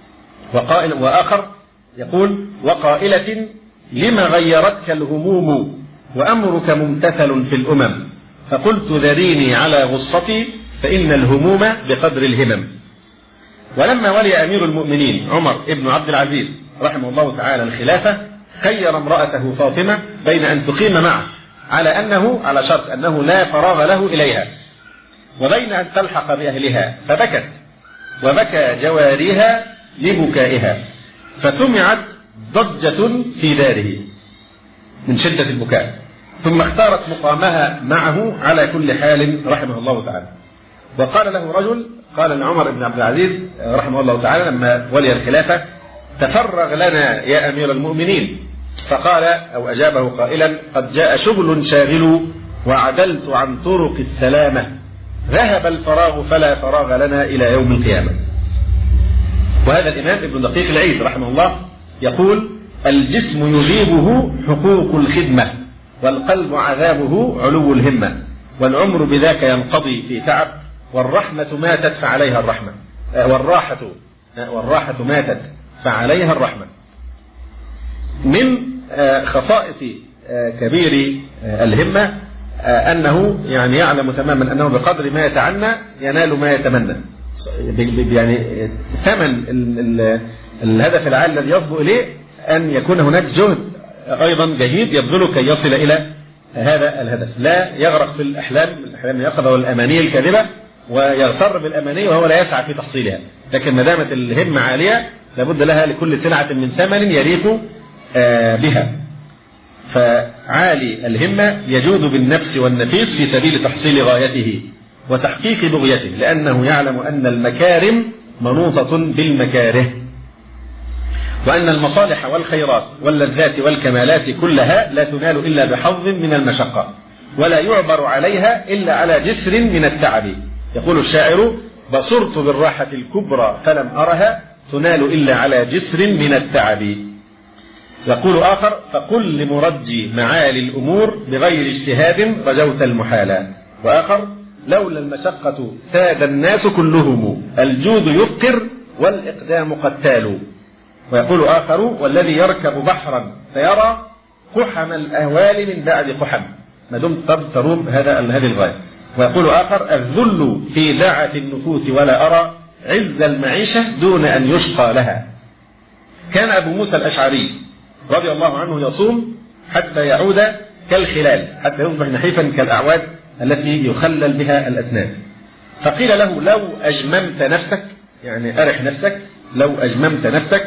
وآخر يقول: وقائلة لما غيرتك الهموم، وأمرك ممتثل في الأمم، فقلت ذريني على غصتي، فإن الهموم بقدر الهمم. ولما ولي أمير المؤمنين عمر بن عبد العزيز رحمه الله تعالى الخلافة، خير امرأته فاطمة بين أن تقيم معه على شرط أنه لا فراغ له إليها، وبين أن تلحق بأهلها، فبكت، وبكى جواريها لبكائها، فسمعت ضجة في داره من شدة البكاء، ثم اختارت مقامها معه على كل حال رحمه الله تعالى. وقال له رجل، قال لعمر بن عبد العزيز رحمه الله تعالى لما ولي الخلافة: تفرغ لنا يا أمير المؤمنين. فقال أو أجابه قائلا: قد جاء شغل شاغل، وعدلت عن طرق السلامة، ذهب الفراغ فلا فراغ لنا إلى يوم القيامة. وهذا الإمام ابن دقيق العيد رحمه الله يقول: الجسم يذيبه حقوق الخدمة، والقلب عذابه علو الهمة، والعمر بذاك ينقضي في تعب، والرحمة ماتت فعليها الرحمة، والراحة ماتت فعليها الرحمة. من خصائص كبير الهمة أنه يعني يعلم تماما أنه بقدر ما يتعنى ينال ما يتمنى، يعني ثمن الهدف العالي الذي يصبو إليه أن يكون هناك جهد أيضا جهيد يبذله كي يصل إلى هذا الهدف، لا يغرق في الأحلام اليقظة والأماني الكاذبة، ويغتر بالأماني وهو لا يسعى في تحصيلها. لكن ما دامت الهمة عالية لابد لها لكل سلعة من ثمن يليق بها. فعالي الهمة يجود بالنفس والنفيس في سبيل تحصيل غايته وتحقيق بغيته، لأنه يعلم أن المكارم منوطة بالمكاره، وأن المصالح والخيرات واللذات والكمالات كلها لا تنال إلا بحظ من المشقة، ولا يعبر عليها إلا على جسر من التعب. يقول الشاعر: بصرت بالراحة الكبرى فلم أرها تنال إلا على جسر من التعب. يقول آخر: فقل لمرجي معالي الأمور بغير اجتهاد رجوت المحالا. وآخر: لولا المشقة ساد الناس كلهم، الجود يفقر والإقدام قتال. ويقول آخر: والذي يركب بحرا فيرى قحم الأهوال من بعد قحم، ما دمت تروم هذه الغاية. ويقول آخر: الذل في دعة النفوس ولا أرى عز المعيشة دون أن يشقى لها. كان أبو موسى الأشعري رضي الله عنه يصوم حتى يعود كالخلال، حتى يصبح نحيفا كالأعواد التي يخلل بها الأسنان. فقيل له: لو أجممت نفسك، يعني أرح نفسك، لو أجممت نفسك.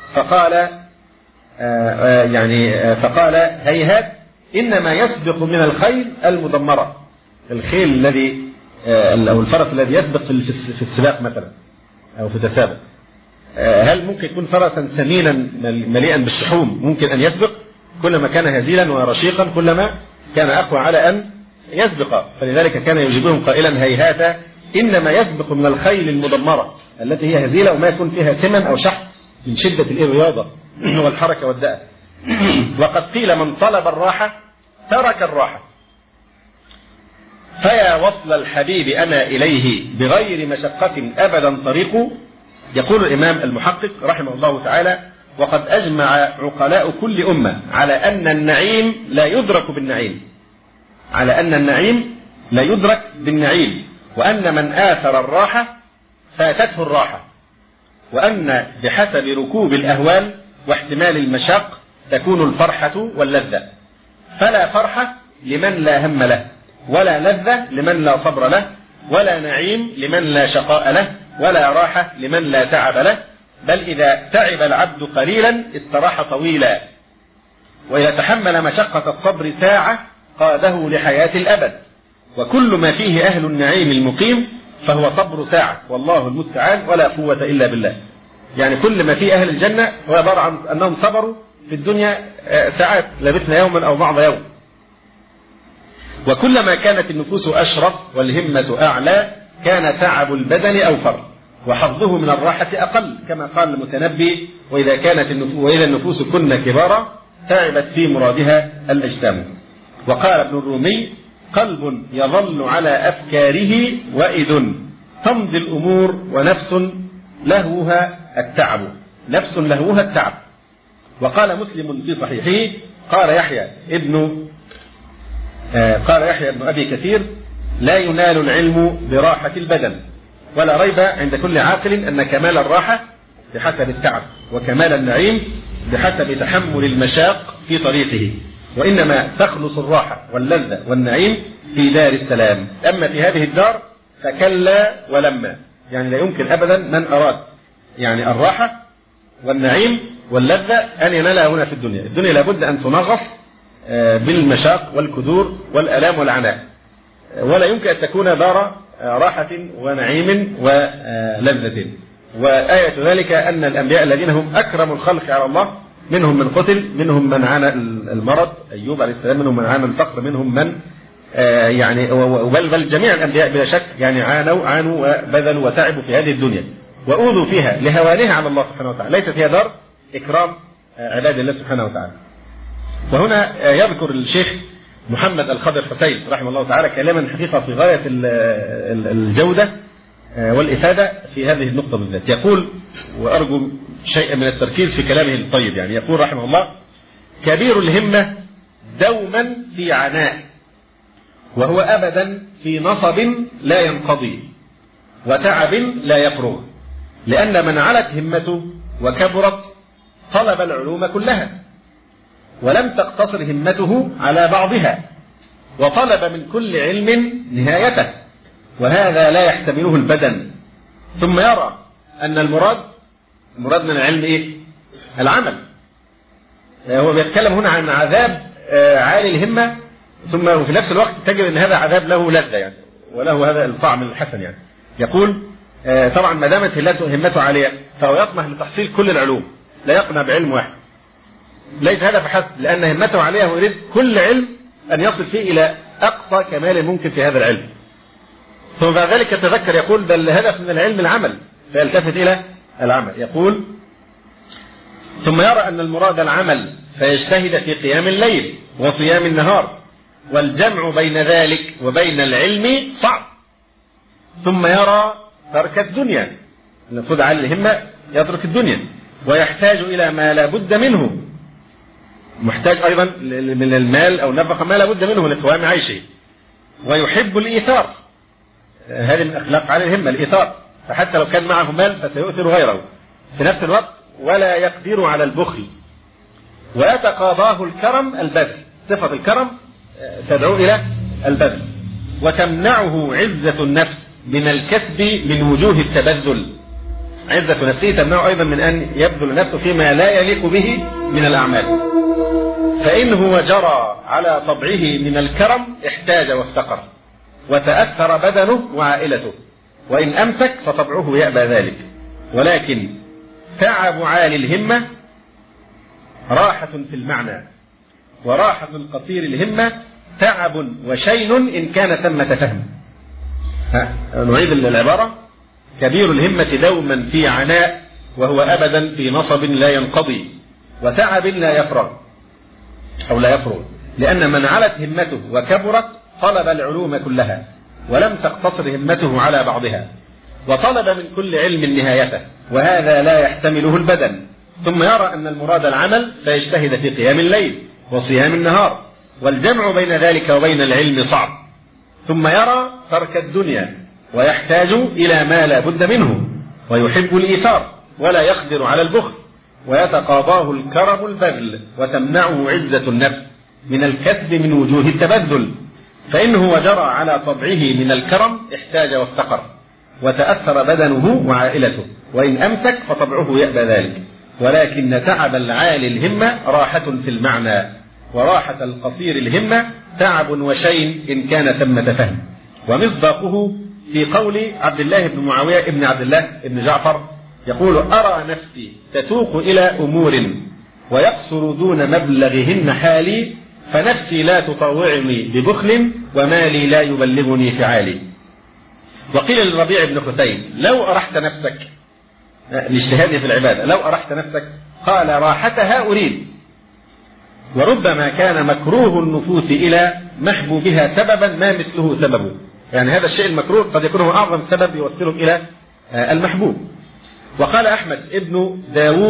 فقال هيهات، إنما يسبق من الخيل المدمرة، الخيل الذي أو الفرس الذي يسبق في السباق مثلا أو في التسابق، هل ممكن يكون فرسا سمينا مليئا بالشحوم ممكن أن يسبق؟ كلما كان هزيلا ورشيقا كلما كان أقوى على أن يسبق. فلذلك كان يجيبهم قائلا: هيهات إنما يسبق من الخيل المدمرة التي هي هزيلة وما يكون فيها ثمن أو شحم من شدة الرياضة والحركة والدأة. وقد قيل: من طلب الراحة ترك الراحة. فيا وصل الحبيب أنا إليه بغير مشقة أبدا طريق، يقول الإمام المحقق رحمه الله تعالى: وقد أجمع عقلاء كل أمة على أن النعيم لا يدرك بالنعيم، على أن النعيم لا يدرك بالنعيم، وأن من آثر الراحة فاتته الراحة، وأن بحسب ركوب الأهوال واحتمال المشاق تكون الفرحة واللذة، فلا فرحة لمن لا هم له، ولا لذة لمن لا صبر له، ولا نعيم لمن لا شقاء له، ولا راحة لمن لا تعب له، بل إذا تعب العبد قليلا استراح طويلا، وإذا تحمل مشقة الصبر ساعة قاده لحياة الأبد، وكل ما فيه أهل النعيم المقيم فهو صبر ساعة، والله المستعان، ولا قوة إلا بالله. يعني كل ما فيه أهل الجنة هو عبارة عن أنهم صبروا في الدنيا ساعات، لبثنا يوما أو بعض يوم. وكلما كانت النفوس أشرف والهمة أعلى كان تعب البدن أوفر، وحظه من الراحة أقل، كما قال المتنبي: وإذا النفوس كن كبارا تعبت في مرادها الأجسام. وقال ابن الرومي: قلب يظل على أفكاره وإذ تمضي الأمور ونفس لهوها التعب، نفس لهوها التعب. وقال مسلم في صحيحه: قال يحيى ابن أبي كثير: لا ينال العلم براحة البدن، ولا ريب عند كل عاقل أن كمال الراحة بحسب التعب، وكمال النعيم بحسب تحمل المشاق في طريقه، وإنما تخلص الراحة واللذة والنعيم في دار السلام، أما في هذه الدار فكلا ولما. يعني لا يمكن أبدا من أراد يعني الراحة والنعيم واللذة أن ينالها هنا في الدنيا. الدنيا لابد أن تنغص بالمشاق والكدور والألام والعناء، ولا يمكن أن تكون دار راحة ونعيم ولذة. وآية ذلك أن الأنبياء الذين هم أكرم الخلق على الله منهم من قتل، منهم من عانى المرض، أيوب عليه السلام، منهم من عانى الفقر، منهم من يعني بل جميع الأنبياء بلا شك يعني عانوا وبذلوا وتعبوا في هذه الدنيا وأوذوا فيها لهوانها على الله سبحانه وتعالى، ليست هي دار إكرام عباد الله سبحانه وتعالى. وهنا يذكر الشيخ محمد الخضر حسين رحمه الله تعالى كلاما حقيقة في غاية الجودة والإفادة في هذه النقطة بالذات. يقول، وأرجو شيئا من التركيز في كلامه الطيب، يعني يقول رحمه الله: كبير الهمة دوما في عناء، وهو أبدا في نصب لا ينقضي، وتعب لا يفرغ، لأن من علت همته وكبرت طلب العلوم كلها، ولم تقتصر همته على بعضها، وطلب من كل علم نهايته، وهذا لا يحتمله البدن، ثم يرى أن المراد من العلم إيه؟ العمل. هو بيتكلم هنا عن عذاب عالي الهمة، ثم في نفس الوقت تجد أن هذا عذاب له لذة يعني، وله هذا الطعم الحسن يعني. يقول طبعا ما دامت همته عالية فهو يطمح لتحصيل كل العلوم، لا يقنع بعلم واحد، ليس هذا فحسب، لأن همته عالية ويريد كل علم أن يصل فيه إلى أقصى كمال ممكن في هذا العلم. ثم بعد ذلك يتذكر يقول: بل الهدف من العلم العمل، فيلتفت إلى العمل. يقول: ثم يرى أن المراد العمل فيجتهد في قيام الليل وصيام النهار، والجمع بين ذلك وبين العلم صعب. ثم يرى ترك الدنيا، المفروض على الهمة يترك الدنيا، ويحتاج إلى ما لا بد منه، محتاج أيضا من المال أو نفقة ما لا بد منه لقوام عيشه، ويحب الإيثار، هذه من أخلاق على الهمة الإيثار، فحتى لو كان معه مال فسيؤثر غيره في نفس الوقت، ولا يقدر على البخل، ويتقاضاه الكرم البذل، صفة الكرم تدعو إلى البذل، وتمنعه عزة النفس من الكسب من وجوه التبذل، عزة نفسه تمنعه أيضا من أن يبذل نفسه فيما لا يليق به من الأعمال، فإنه جرى على طبعه من الكرم احتاج وافتقر، وتأثر بدنه وعائلته، وإن أمسك فطبعه يأبى ذلك. ولكن تعب عالي الهمة راحة في المعنى، وراحة قصير الهمة تعب وشين إن كان ثمة فهم. نعيد العبارة: كبير الهمة دوما في عناء، وهو أبدا في نصب لا ينقضي، وتعب لا يفرغ، لأن من علت همته وكبرت طلب العلوم كلها، ولم تقتصر همته على بعضها، وطلب من كل علم نهايته، وهذا لا يحتمله البدن، ثم يرى أن المراد العمل فيجتهد في قيام الليل وصيام النهار، والجمع بين ذلك وبين العلم صعب، ثم يرى ترك الدنيا ويحتاج إلى ما لا بد منه، ويحب الإيثار ولا يقدر على البخل، ويتقاضاه الكرم البذل، وتمنعه عزة النفس من الكسب من وجوه التبذل، فإنه وجرى على طبعه من الكرم احتاج وافتقر، وتأثر بدنه وعائلته، وإن أمسك فطبعه يأبى ذلك، ولكن تعب العالي الهمة راحة في المعنى، وراحة القصير الهمة تعب وشين إن كان ثمة فهم. ومصداقه في قول عبد الله بن معاوية ابن عبد الله ابن جعفر يقول: أرى نفسي تتوق إلى أمور ويقصر دون مبلغهن حالي، فنفسي لا تطوعني ببخل، ومالي لا يبلغني فعالي. وقيل للربيع بن خثيم: لو أرحت نفسك، لاجتهاده في العبادة، لو أرحت نفسك، قال: راحتها أريد. وربما كان مكروه النفوس إلى محبوبها سببا ما مثله سببه، يعني هذا الشيء المكروه قد يكون هو أعظم سبب يوصله إلى المحبوب. وقال أحمد بن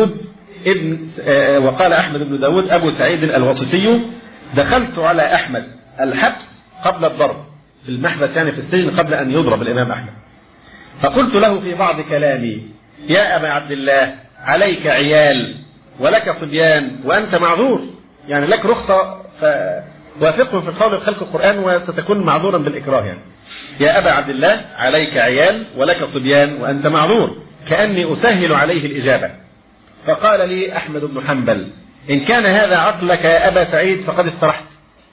داود أبو سعيد الواسطي: دخلت على أحمد الحبس قبل الضرب، في المحبس يعني في السجن قبل أن يضرب الإمام أحمد، فقلت له في بعض كلامي: يا أبا عبد الله، عليك عيال ولك صبيان وأنت معذور، يعني لك رخصة فوافقه في القول بخلق القرآن وستكون معذورا بالإكراه. يعني يا أبا عبد الله، عليك عيال ولك صبيان وأنت معذور، كأني أسهل عليه الإجابة. فقال لي أحمد بن حنبل: إن كان هذا عقلك يا أبا سعيد فقد استرحت،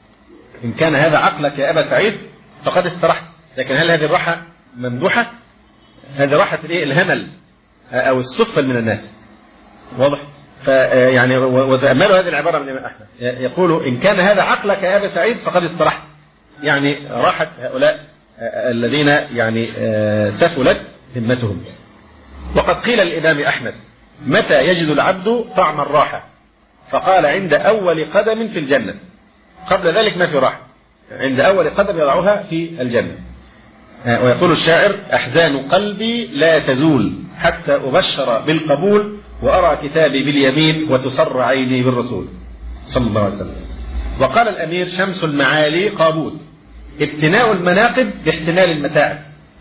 إن كان هذا عقلك يا أبا سعيد فقد استرحت. لكن هل هذه الراحة ممدوحة؟ هذه راحة الهمل أو السفل من الناس، واضح؟ يعني وتأملوا هذه العبارة من الإمام أحمد، يقول: إن كان هذا عقلك يا أبا سعيد فقد استرحت، يعني راحة هؤلاء الذين يعني تفلت همتهم. وقد قيل للإمام أحمد: متى يجد العبد طعم الراحة؟ فقال: عند أول قدم في الجنة، قبل ذلك ما في راحة، عند أول قدم يضعها في الجنة. ويقول الشاعر: أحزان قلبي لا تزول حتى أبشر بالقبول، وأرى كتابي باليمين وتسر عيني بالرسول صلى الله عليه وسلم. وقال الأمير شمس المعالي قابوس: ابتناء المناقب باحتمال المتاعب،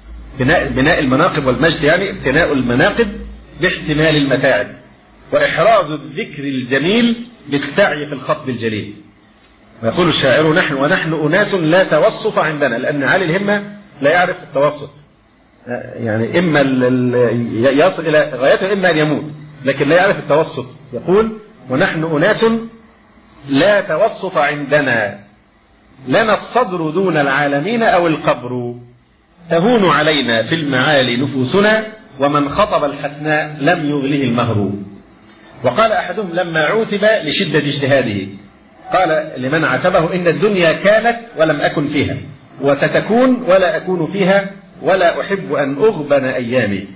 بناء المناقب والمجد يعني ابتناء المناقب باحتمال المتاعب، وإحراز الذكر الجميل بالسعي في الخطب الجليل. ويقول الشاعر: ونحن أناس لا توسط عندنا، لأن عالي الهمة لا يعرف التوسط، يعني إما يصل إلى غايته إما أن يموت، لكن لا يعرف التوسط. يقول: ونحن أناس لا توسط عندنا، لنا الصدر دون العالمين أو القبر، تهون علينا في المعالي نفوسنا، ومن خطب الحسناء لم يغله المهر. وقال أحدهم لما عوتب لشدة اجتهاده، قال لمن عاتبه: إن الدنيا كانت ولم أكن فيها، وستكون ولا أكون فيها، ولا أحب أن أغبن أيامي.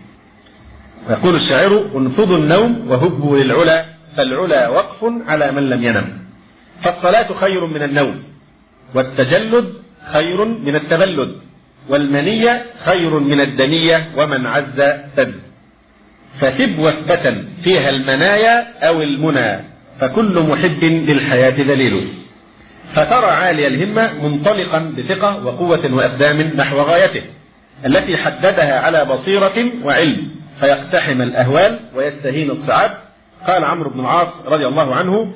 ويقول الشاعر: انفضوا النوم وهبوا للعلا، فالعلا وقف على من لم ينم. فالصلاة خير من النوم، والتجلد خير من التبلد، والمنية خير من الدنية، ومن عز سد. فتب وثبة فيها المنايا أو المنى، فكل محب للحياة ذليل. فترى عالي الهمة منطلقا بثقة وقوة وأقدام نحو غايته التي حددها على بصيرة وعلم، فيقتحم الأهوال ويستهين الصعاب. قال عمرو بن العاص رضي الله عنه: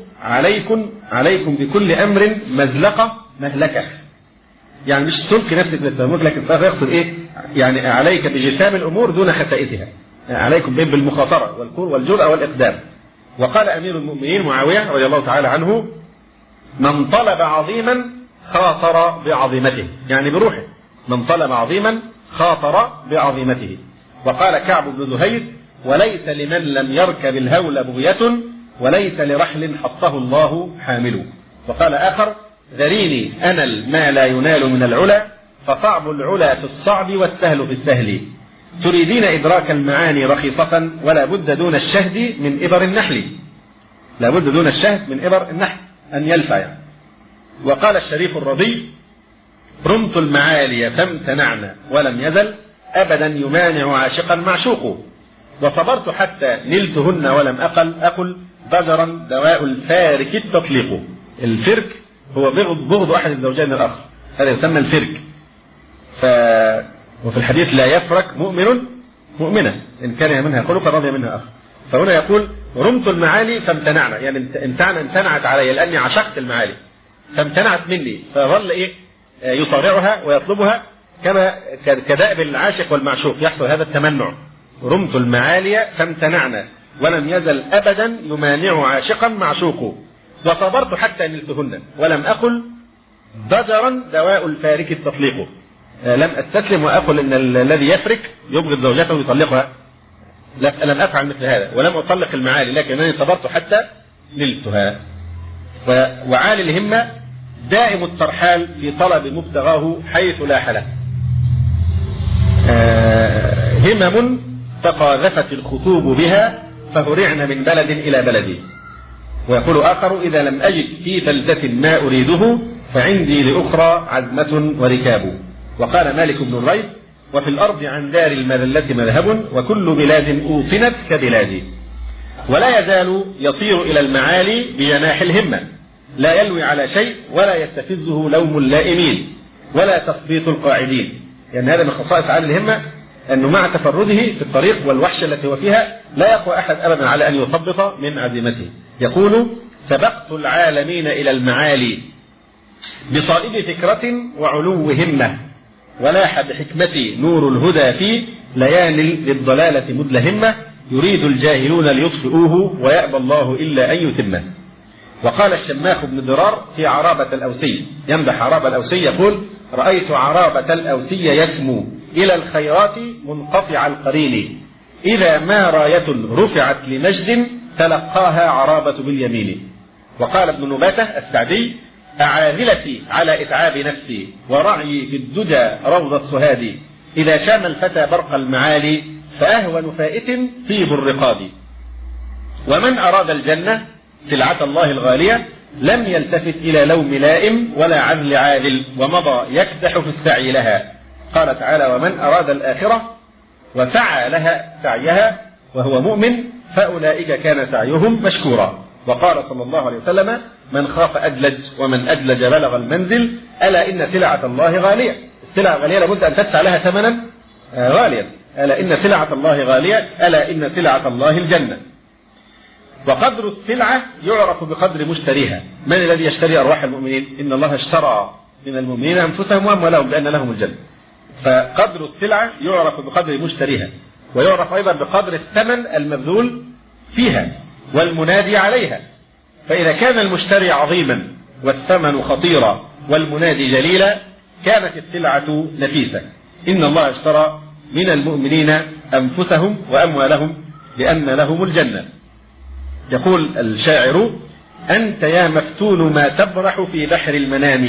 عليكم بكل أمر مزلقة مهلكة، يعني مش تلقي نفسك للتموت، لكن يقصد إيه؟ يعني عليك بجسام الأمور دون خسائسها، يعني عليكم بالمخاطرة والكور والجرأة والإقدام. وقال أمير المؤمنين معاوية رضي الله تعالى عنه: من طلب عظيما خاطر بعظيمته، يعني بروحه، من طلب عظيما خاطر بعظيمته. وقال كعب بن زهير: وليس لمن لم يركب الهول بغية، وليس لرحل حطه الله حامل. وقال آخر: ذريني أنل ما لا ينال من العلا، فصعب العلا في الصعب والسهل في السهل. تريدين إدراك المعاني رخيصة، ولا بد دون الشهد من إبر النحل، لا بد دون الشهد من إبر النحل أن يلفع يعني. وقال الشريف الرضي: رمت المعالي فامتنعنا، ولم يزل أبدا يمانع عاشقا معشوقه، وصبرت حتى نلتهن ولم أقل ضجرا دواء الفارك التطليق. الفرك هو بغض أحد الزوجين الآخر، هذا يسمى الفرك. وفي الحديث لا يفرك مؤمن مؤمنة إن كره منها خلقا رضي منها آخر. فهنا يقول رمت المعالي فامتنعنا، يعني امتنعت علي لأني عشقت المعالي فامتنعت مني، فظل يصارعها ويطلبها كما كدأب العاشق والمعشوق يحصل هذا التمنع. رمت المعالي فامتنعنا ولم يزل أبدا يمانع عاشقا معشوقه، وصبرت حتى نلتهن ولم أقل ضجرا دواء الفارك التطليق. لم أستسلم وأقل إن الذي يفرك يبغض زوجته ويطلقها، لم أفعل مثل هذا ولم أطلق المعالي، لكنني صبرت حتى نلتها. وعالي الهمة دائم الترحال في طلب مبتغاه حيث لا حلا. همم تقاذفت الخطوب بها فهرعن من بلد إلى بلد. ويقول آخر إذا لم أجد في فلتة ما أريده فعندي لأخرى عزمة وركاب. وقال مالك بن الريث وفي الأرض عن دار المذلة مذهب وكل بلاد أوطنت كبلادي. ولا يزال يطير إلى المعالي بجناح الهمة، لا يلوي على شيء ولا يستفزه لوم اللائمين ولا تثبيط القاعدين. يعني هذا من خصائص عالي الهمة أنه مع تفرده في الطريق والوحشة التي هو فيها لا يقوى أحد أبدا على أن يثبط من عزيمته. يقول سبقت العالمين إلى المعالي بصائب فكرة وعلو همة، ولاح بحكمتي نور الهدى في ليالي للضلالة مدلهمة، يريد الجاهلون ليطفئوه ويأبى الله إلا أن يتمه. وقال الشماخ بن درار في عرابة الأوسي يمدح عرابة الأوسي يقول رأيت عرابة الأوسي يسمو إلى الخيرات منقطع القرين، إذا ما راية رفعت لمجد تلقاها عرابة باليمين. وقال ابن نباتة السعدي أعاذلتي على إتعاب نفسي ورعي في الدجى روض الصهاد، إذا شام الفتى برق المعالي فأهون فائت طيب الرقاد. ومن أراد الجنة سلعة الله الغالية لم يلتفت إلى لوم لائم ولا عدل عادل، ومضى يكدح في السعي لها. قال تعالى ومن أراد الآخرة وسعى لها سعيها وهو مؤمن فأولئك كان سعيهم مشكورا. وقال صلى الله عليه وسلم من خاف أدلج ومن أدلج بلغ المنزل، ألا إن سلعة الله غالية. السلعة غالية لابد أن تدفع لها ثمنا غاليا، ألا إن سلعة الله غالية، ألا إن سلعة الله الجنة. وقدر السلعة يعرف بقدر مشتريها. من الذي يشتري أرواح المؤمنين؟ إن الله اشترى من المؤمنين أنفسهم وأموالهم بأن لهم الجنة. فقدر السلعة يعرف بقدر مشتريها، ويعرف أيضا بقدر الثمن المبذول فيها والمنادي عليها. فإذا كان المشتري عظيما والثمن خطيرا والمنادي جليلا كانت السلعة نفيسة. إن الله اشترى من المؤمنين أنفسهم وأموالهم بأن لهم الجنة. يقول الشاعر أنت يا مفتون ما تبرح في بحر المنام،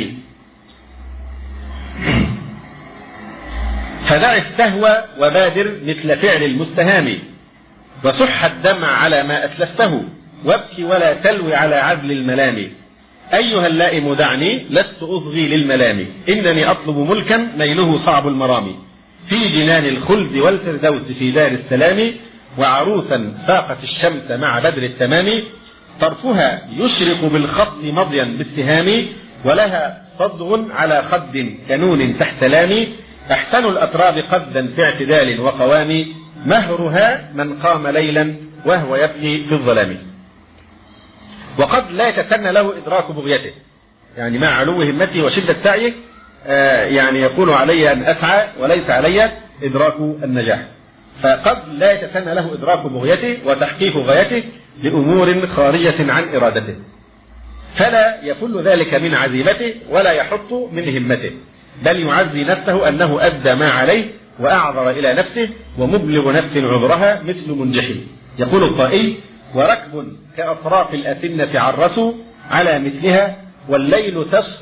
فدع السهو وبادر مثل فعل المستهام، وسح الدمع على ما أسلفته وابكي ولا تلوي على عدل الملام. أيها اللائم دعني لست أصغي للملام، إنني أطلب ملكا نيله صعب المرام، في جنان الخلد والفردوس في دار السلام، وعروسا فاقت الشمس مع بدر التمام، طرفها يشرق بالخط مضيا بالسهام، ولها صدغ على خد كنون تحت لام، أحسن الأتراب قدا في اعتدال وقوام، مهرها من قام ليلا وهو يبكي في الظلام. وقد لا يتسنى له إدراك بغيته، يعني مع علو همته وشدة سعيه يعني يقول علي أن أسعى وليس علي إدراك النجاح. فقد لا يتسنى له إدراك بغيته وتحقيق غايته لأمور خارجة عن إرادته، فلا يفل ذلك من عزيمته ولا يحط من همته، بل يعزي نفسه أنه أدى ما عليه وأعذر إلى نفسه ومبلغ نفس عذرها مثل منجحه. يقول الطائي وركب كأطراف الأسنة عرسوا على مثلها، والليل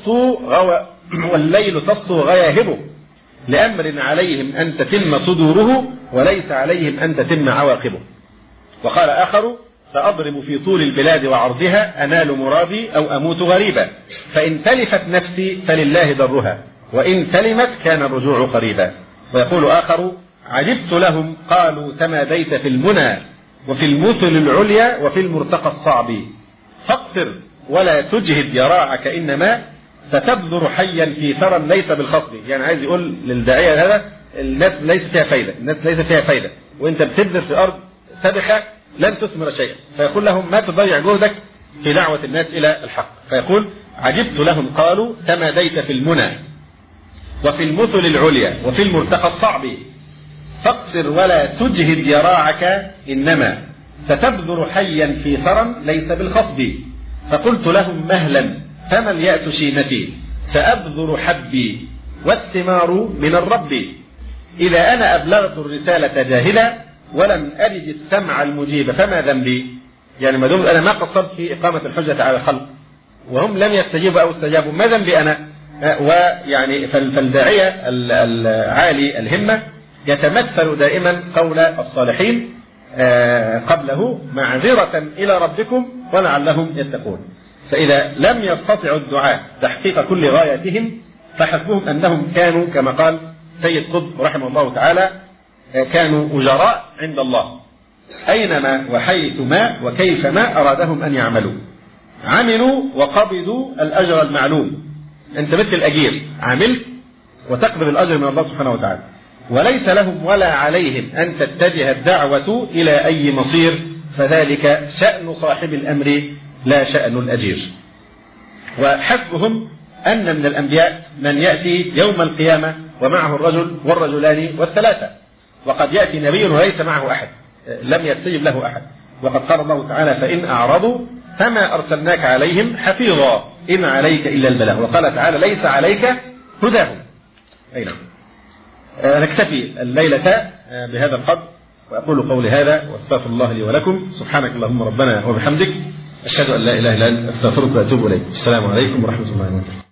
تسطو غياهبه، لأمر عليهم أن تتم صدوره وليس عليهم أن تتم عواقبه. وقال آخر سأضرب في طول البلاد وعرضها أنال مرادي أو أموت غريبا، فإن تلفت نفسي فلله درها، وإن سلمت كان الرجوع قريبا. ويقول آخر عجبت لهم قالوا تماديت في المنى وفي المثل العليا وفي المرتقى الصعب فاقصر ولا تجهد يراعك إنما ستبذر حيا في ثرى ليس بالخصب. يعني عايز يقول للداعية هذا الناس ليس فيها فايدة، الناس ليس فيها فايدة، وانت بتبذر في أرض سبخة لن تثمر شيئا. فيقول لهم ما تضيع جهدك في دعوة الناس إلى الحق. فيقول عجبت لهم قالوا تماديت في المنى وفي المثل العليا وفي المرتقى الصعب فاقصر ولا تجهد يراعك إنما ستبذر حيا في ثرى ليس بالخصب. فقلت لهم مهلا فما اليأس شيمتي سأبذر حبي والثمار من الرب إذا أنا أبلغت الرسالة جاهلا ولم أجد السمع المجيب فما ذنبي. يعني ما دمت أنا ما قصرت في إقامة الحجة على الخلق وهم لم يستجيبوا أو استجابوا ما ذنبي أنا. ويعني فالداعية العالي الهمة يتمثل دائما قول الصالحين قبله معذرة إلى ربكم ولعلهم يتقون. فإذا لم يستطعوا الدعاء تحقيق كل غايتهم فحسبهم أنهم كانوا كما قال سيد قطب رحمه الله تعالى كانوا أجراء عند الله أينما وحيثما وكيفما أرادهم أن يعملوا عملوا وقبضوا الأجر المعلوم. أنت مثل الأجير عملت وتقبض الأجر من الله سبحانه وتعالى وليس لهم ولا عليهم أن تتجه الدعوة إلى أي مصير فذلك شأن صاحب الأمر لا شأن الأجير. وحسبهم أن من الأنبياء من يأتي يوم القيامة ومعه الرجل والرجلان والثلاثة وقد يأتي نبي وليس معه أحد لم يستجب له أحد. وقد قال الله تعالى فإن أعرضوا فما أرسلناك عليهم حفيظا إن عليك إلا البلاغ. وقال تعالى ليس عليك هداهم. أي نعم. نكتفي الليلة بهذا القدر وأقول قولي هذا واستغفر الله لي ولكم. سبحانك اللهم ربنا وبحمدك أشهد أن لا إله إلا أنت أستغفرك وأتوب إليك. السلام عليكم ورحمة الله وبركاته.